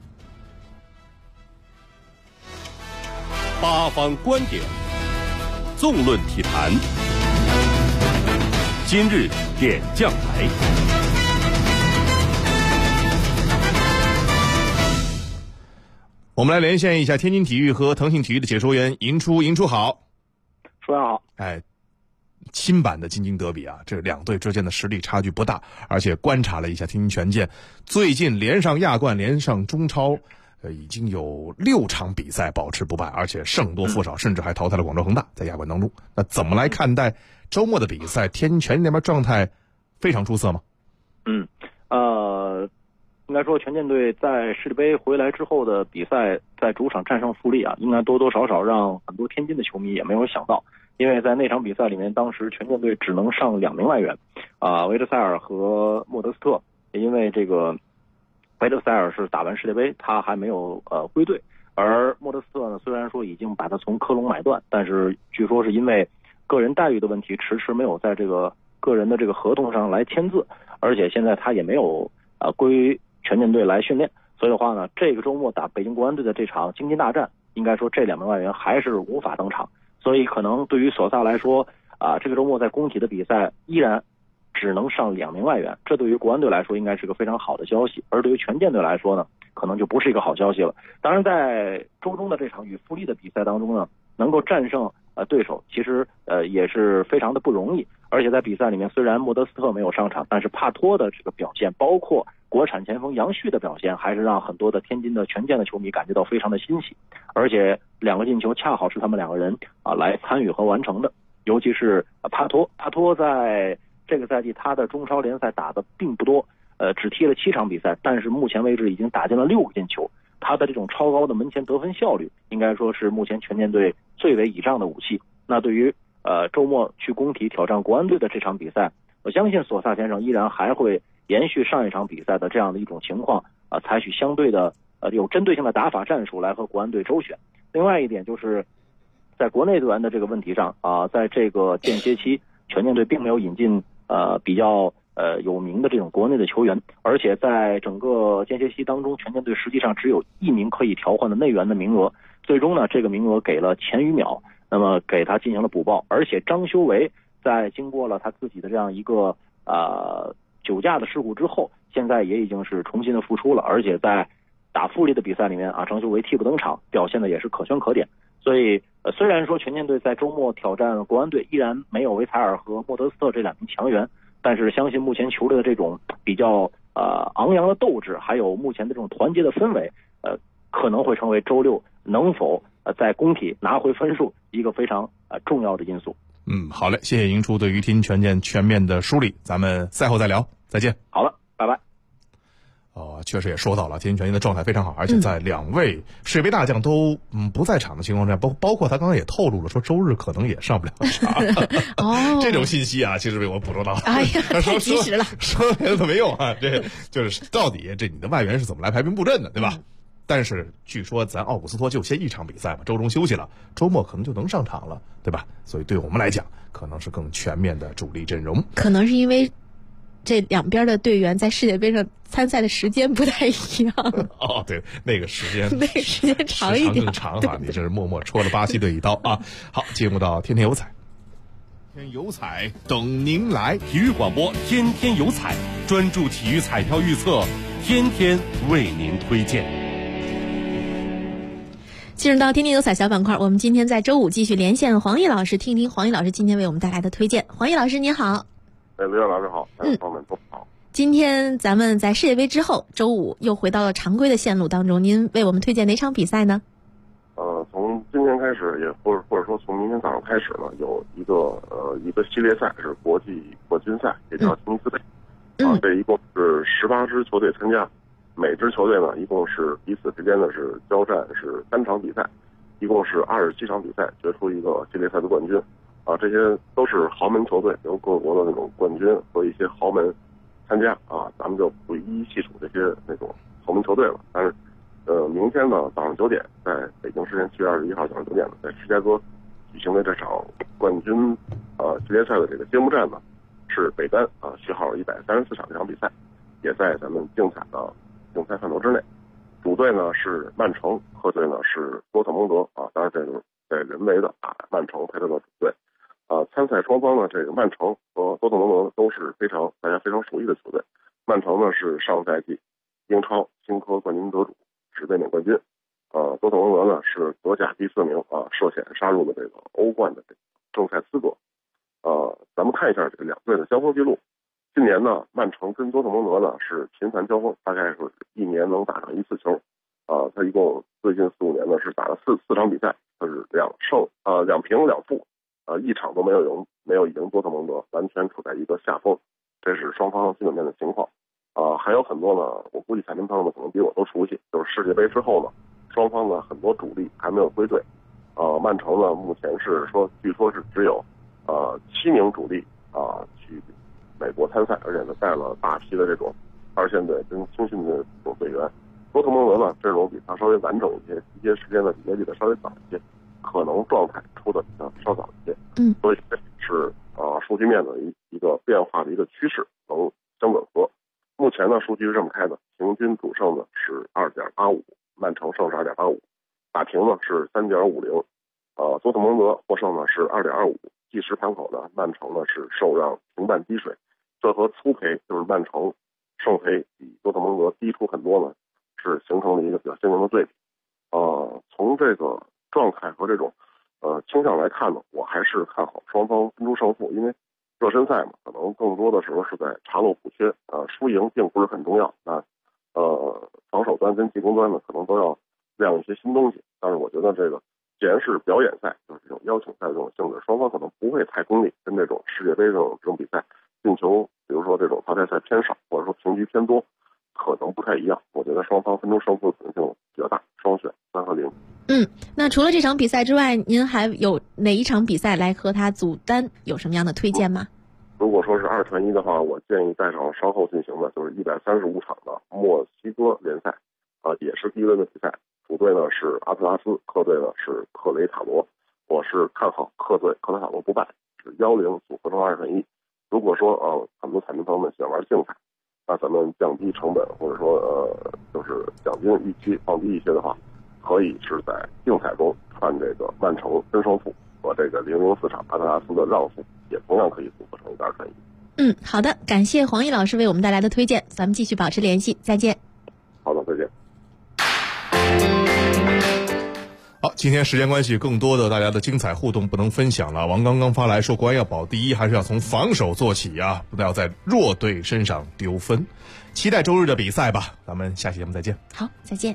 八方观点，纵论体坛，今日点将台。我们来连线一下天津体育和腾讯体育的解说员银初。银初好。 说好。 新版的京津德比啊，这2队之间的实力差距不大，而且观察了一下天津权健，最近连上亚冠，连上中超，已经有6场比赛保持不败，而且胜多负少，甚至还淘汰了广州恒大在亚冠当中。那怎么来看待周末的比赛？天津权健那边状态非常出色吗？ 应该说权健队在世界杯回来之后的比赛，在主场战胜富力啊，应该多多少少让很多天津的球迷也没有想到，因为在那场比赛里面，当时权健队只能上2名外援，维特塞尔和莫德斯特，因为这个维特塞尔是打完世界杯，他还没有归队，而莫德斯特呢，虽然说已经把他从科隆买断，但是据说是因为个人待遇的问题，迟迟没有在这个个人的这个合同上来签字，而且现在他也没有归权健队来训练，所以的话呢，这个周末打北京国安队的这场京津大战，应该说这2名外援还是无法登场，所以可能对于索萨来说这个周末在工体的比赛依然只能上2名外援，这对于国安队来说应该是个非常好的消息，而对于权健队来说呢，可能就不是一个好消息了。当然在周中的这场与富力的比赛当中呢，能够战胜对手其实也是非常的不容易，而且在比赛里面虽然莫德斯特没有上场，但是帕托的这个表现，包括国产前锋杨旭的表现，还是让很多的天津的权健的球迷感觉到非常的欣喜，而且2个进球恰好是他们2个人来参与和完成的，尤其是帕托在这个赛季他的中超联赛打的并不多，只踢了7场比赛，但是目前为止已经打进了6个进球，他的这种超高的门前得分效率应该说是目前权健队最为倚仗的武器。那对于周末去工体挑战国安队的这场比赛，我相信索萨先生依然还会延续上一场比赛的这样的一种情况，采取相对的有针对性的打法战术来和国安队周旋。另外一点就是在国内队员的这个问题上在这个间歇期，权健队并没有引进比较有名的这种国内的球员，而且在整个间歇期当中，权健队实际上只有1名可以调换的内援的名额，最终呢这个名额给了钱宇淼，那么给他进行了补报，而且张修为在经过了他自己的这样一个酒驾的事故之后，现在也已经是重新的复出了，而且在打富力的比赛里面张修为替补登场，表现的也是可圈可点。所以虽然说权健队在周末挑战国安队依然没有维采尔和莫德斯特这2名强援，但是相信目前球队的这种比较昂扬的斗志，还有目前的这种团结的氛围，可能会成为周六能否在工体拿回分数一个非常重要的因素。 好嘞，谢谢银初对于天津权健全面的梳理，咱们赛后再聊，再见。 好了，拜拜。 确实也说到了，天津权健的状态非常好，而且在2位世界杯大将都不在场的情况下，包括他刚刚也透露了，说周日可能也上不了场。这种信息啊，其实被我捕捉到了。 哎呀，太及时了。 说别的都没用啊，这就是到底这你的外援是怎么来排兵布阵的，对吧？ 但是据说咱奥古斯托就先一场比赛嘛，周中休息了，周末可能就能上场了，对吧？所以对我们来讲，可能是更全面的主力阵容。 可能是因为这两边的队员在世界杯上参赛的时间不太一样。 哦，对，那个时间长一点， 更长啊！你这是默默戳了巴西队一刀啊！好，进入到天天有彩。 天有彩等您来，体育广播天天有彩，专注体育彩票预测，天天为您推荐。 进入到天天有彩小板块，我们今天在周五继续连线黄奕老师，听听黄奕老师今天为我们带来的推荐。黄奕老师您好。 刘洋老师好，朋友们都好。 今天咱们在世界杯之后，周五又回到了常规的线路当中，您为我们推荐哪场比赛呢？ 从今天开始，也或者说从明天早上开始呢，有一个系列赛是国际冠军赛，也叫吉尼斯杯。这一共是18支球队参加，每支球队呢一共是彼此之间的是交战是3场比赛，一共是27场比赛，决出一个系列赛的冠军。这些都是豪门球队，由各国的那种冠军和一些豪门参加啊，咱们就不一一细数这些那种豪门球队了。但是，明天呢早上9点，在北京时间7月21号早上9点呢，在芝加哥举行的这场冠军系列赛的这个揭幕战呢，是北单序号134场这场比赛，也在咱们竞彩范畴之内。主队呢是曼城，客队呢是多特蒙德啊，当然这就是在人为的把曼城配到了主队。参赛双方呢，这个曼城和多特蒙德都是大家非常熟悉的球队。曼城呢是上赛季英超新科冠军得主，是卫冕冠军。多特蒙德呢是德甲第4名涉险杀入了这个欧冠的这个正赛资格。咱们看一下这两队的交锋记录。今年呢，曼城跟多特蒙德呢是频繁交锋，大概是一年能打上1次球。他一共最近4-5年呢是打了四场比赛，他是2平2负。一场都没有赢多特蒙德，完全处在一个下风，这是双方基本面的情况。还有很多呢，我估计彩民朋友们可能比我都熟悉，就是世界杯之后呢，双方呢很多主力还没有归队。曼城呢目前是据说是只有7名主力去美国参赛，而且呢带了大批的这种2线队跟青训的这种队员。多特蒙德呢阵容比他稍微完整一些，集结时间呢也比他稍微早一些，可能状态出的比较稍早一些。所以这是数据面的一个变化的一个趋势，能相吻合。目前呢数据是这么开的，平均主胜呢是 2.85， 曼城胜是 2.85， 打平呢是 3.50， 多特蒙德获胜呢是 2.25， 计时盘口呢曼城呢是受让平半低水，这和粗赔就是曼城胜赔比多特蒙德低出很多呢，是形成了一个比较鲜明的对比。从这个状态和这种倾向来看呢，我还是看好双方分出胜负，因为热身赛嘛，可能更多的时候是在查漏补缺，输赢并不是很重要。那防守端跟进攻端呢，可能都要亮一些新东西。但是我觉得这个既然是表演赛，就是这种邀请赛的这种性质，双方可能不会太功利，跟这种世界杯这种比赛进球，比如说这种淘汰赛偏少，或者说平局偏多，可能不太一样。我觉得双方分出胜负的可能性比较大，双选3和0。 那除了这场比赛之外，您还有哪一场比赛来和他组单？有什么样的推荐吗？ 如果说是2传1的话，我建议带上稍后进行的，就是135场的墨西哥联赛，也是第一轮的比赛。主队呢是阿特拉斯，客队呢是克雷塔罗。我是看好客队克雷塔罗不败，是10组合成2传1。如果说很多彩民朋友们喜欢玩竞彩，那咱们降低成本，或者说就是奖金预期放低一些的话，可以是在竞彩中看这个曼城分胜负和这个004场阿特拉斯的让负，也同样可以组合成一个2传1。 好的，感谢黄奕老师为我们带来的推荐，咱们继续保持联系，再见。 好的，再见。 好，今天时间关系，更多的大家的精彩互动不能分享了。王刚发来说，国安要保第一，还是要从防守做起啊，不要在弱队身上丢分。期待周日的比赛吧，咱们下期节目再见。 好，再见。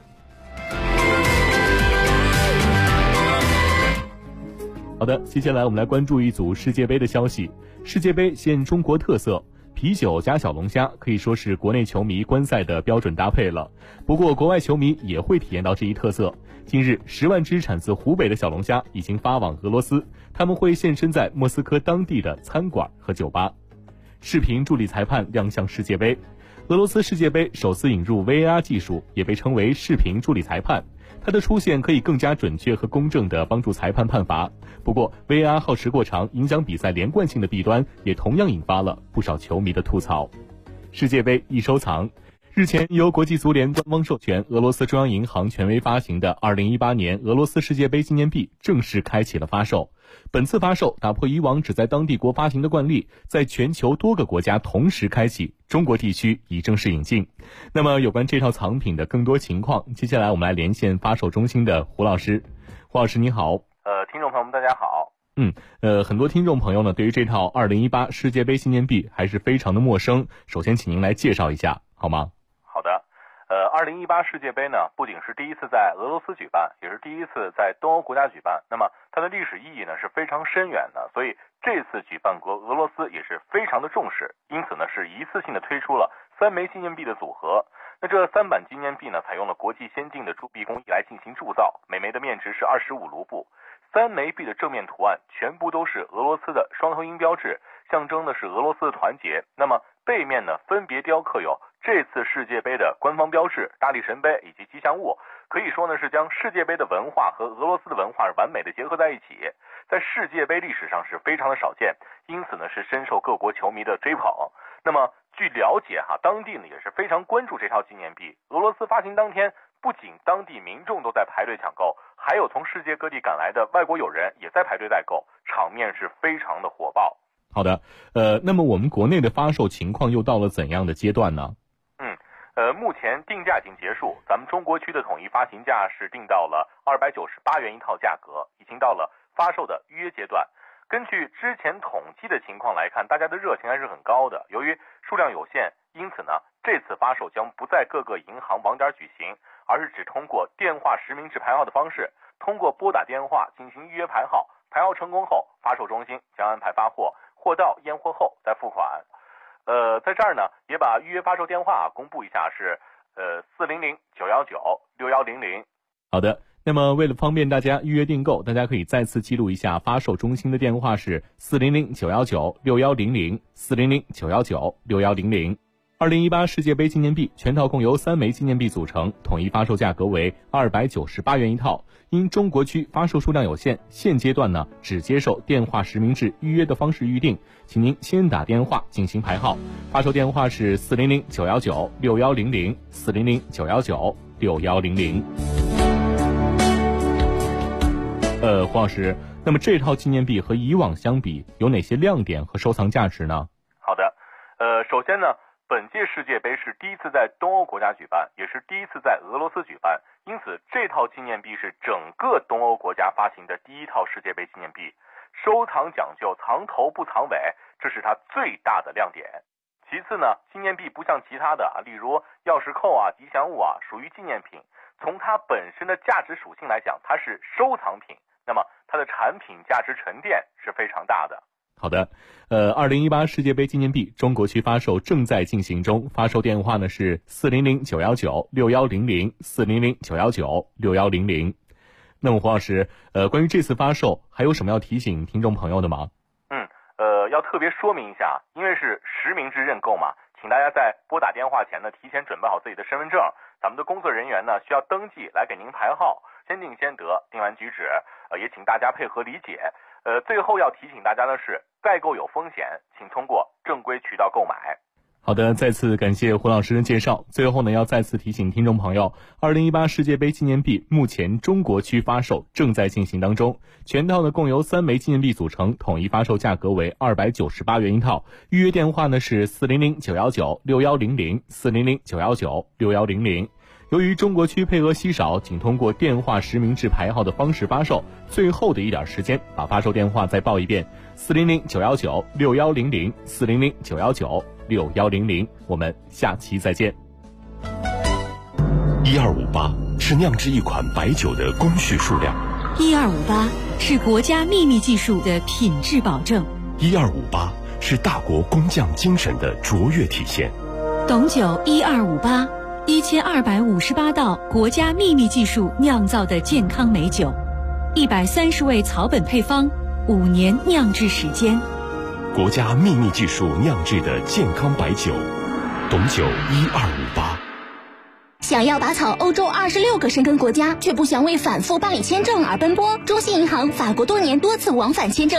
好的，接下来我们来关注一组世界杯的消息。世界杯现中国特色，啤酒加小龙虾可以说是国内球迷观赛的标准搭配了。不过国外球迷也会体验到这一特色。近日10万只产自湖北的小龙虾已经发往俄罗斯，他们会现身在莫斯科当地的餐馆和酒吧。视频助理裁判亮相世界杯。 俄罗斯世界杯首次引入 VAR 技术，也被称为视频助理裁判。它的出现可以更加准确和公正地帮助裁判判罚。不过 VAR 耗时过长，影响比赛连贯性的弊端也同样引发了不少球迷的吐槽。世界杯易收藏。日前，由国际足联官方授权，俄罗斯中央银行权威发行的2018年俄罗斯世界杯纪念币正式开启了发售。本次发售打破以往只在当地国发行的惯例，在全球多个国家同时开启，中国地区已正式引进。那么有关这套藏品的更多情况，接下来我们来连线发售中心的胡老师。胡老师你好。 听众朋友们大家好。 很多听众朋友呢对于这套2018世界杯纪念币还是非常的陌生，首先请您来介绍一下好吗？ 好的。2018世界杯呢，不仅是第一次在俄罗斯举办，也是第一次在东欧国家举办。那么它的历史意义呢是非常深远的，所以这次举办国俄罗斯也是非常的重视，因此呢是一次性的推出了3枚纪念币的组合。那这3版纪念币呢，采用了国际先进的铸币工艺来进行铸造，每枚的面值是25卢布。3枚币的正面图案全部都是俄罗斯的双头鹰标志，象征的是俄罗斯的团结。那么背面呢，分别雕刻有这次世界杯的官方标志、大力神杯以及吉祥物，可以说呢是将世界杯的文化和俄罗斯的文化完美的结合在一起，在世界杯历史上是非常的少见，因此呢是深受各国球迷的追捧。那么据了解当地呢也是非常关注这套纪念币。俄罗斯发行当天，不仅当地民众都在排队抢购，还有从世界各地赶来的外国友人也在排队代购，场面是非常的火爆。 好的，那么我们国内的发售情况又到了怎样的阶段呢？ 目前定价已经结束，咱们中国区的统一发行价是定到了298元一套价格，已经到了发售的预约阶段。根据之前统计的情况来看，大家的热情还是很高的。由于数量有限，因此呢，这次发售将不在各个银行网点举行，而是只通过电话实名制排号的方式，通过拨打电话进行预约排号，排号成功后，发售中心将安排发货，货到验货后再付款。在这儿呢，也把预约发售电话公布一下，是400-919-6100。 好的，那么为了方便大家预约订购，大家可以再次记录一下发售中心的电话是400-919-6100 400-919-6100。2018世界杯纪念币全套共由3枚纪念币组成，统一发售价格为298元一套。因中国区发售数量有限，现阶段呢只接受电话实名制预约的方式预定，请您先打电话进行排号。发售电话是400-919-6100 400-919-6100。黄老师，那么这套纪念币和以往相比，有哪些亮点和收藏价值呢？ 好的，首先呢，本届世界杯是第一次在东欧国家举办，也是第一次在俄罗斯举办，因此这套纪念币是整个东欧国家发行的第一套世界杯纪念币。收藏讲究藏头不藏尾，这是它最大的亮点。其次呢，纪念币不像其他的例如钥匙扣吉祥物属于纪念品，从它本身的价值属性来讲，它是收藏品，那么它的产品价值沉淀是非常大的。 好的，2018世界杯纪念币中国区发售正在进行中，发售电话呢是400-919-6100 400-919-6100。那么黄老师，关于这次发售还有什么要提醒听众朋友的吗？ 要特别说明一下，因为是实名制认购嘛，请大家在拨打电话前呢，提前准备好自己的身份证，咱们的工作人员呢需要登记来给您排号，先定先得，定完举止，也请大家配合理解。最后要提醒大家的是，代购有风险，请通过正规渠道购买。 好的，再次感谢胡老师的介绍。最后呢，要再次提醒听众朋友，2018世界杯纪念币目前中国区发售正在进行当中，全套呢共由3枚纪念币组成，统一发售价格为298元一套。预约电话呢是400-919-6100 400-919-6100。由于中国区配额稀少，仅通过电话实名制排号的方式发售，最后的一点时间，把发售电话再报一遍：400-919-6100 400-919-6100。我们下期再见。 1258是酿制一款白酒的工序数量 ，1258是国家秘密技术的品质保证 ，1258是大国工匠精神的卓越体现。 董酒1258，1258道国家秘密技术酿造的健康美酒，130味草本配方，5年酿制时间， 国家秘密技术酿制的健康白酒董91258。 想要拔草欧洲26个申根国家，却不想为反复办理签证而奔波？中信银行法国多年多次往返签证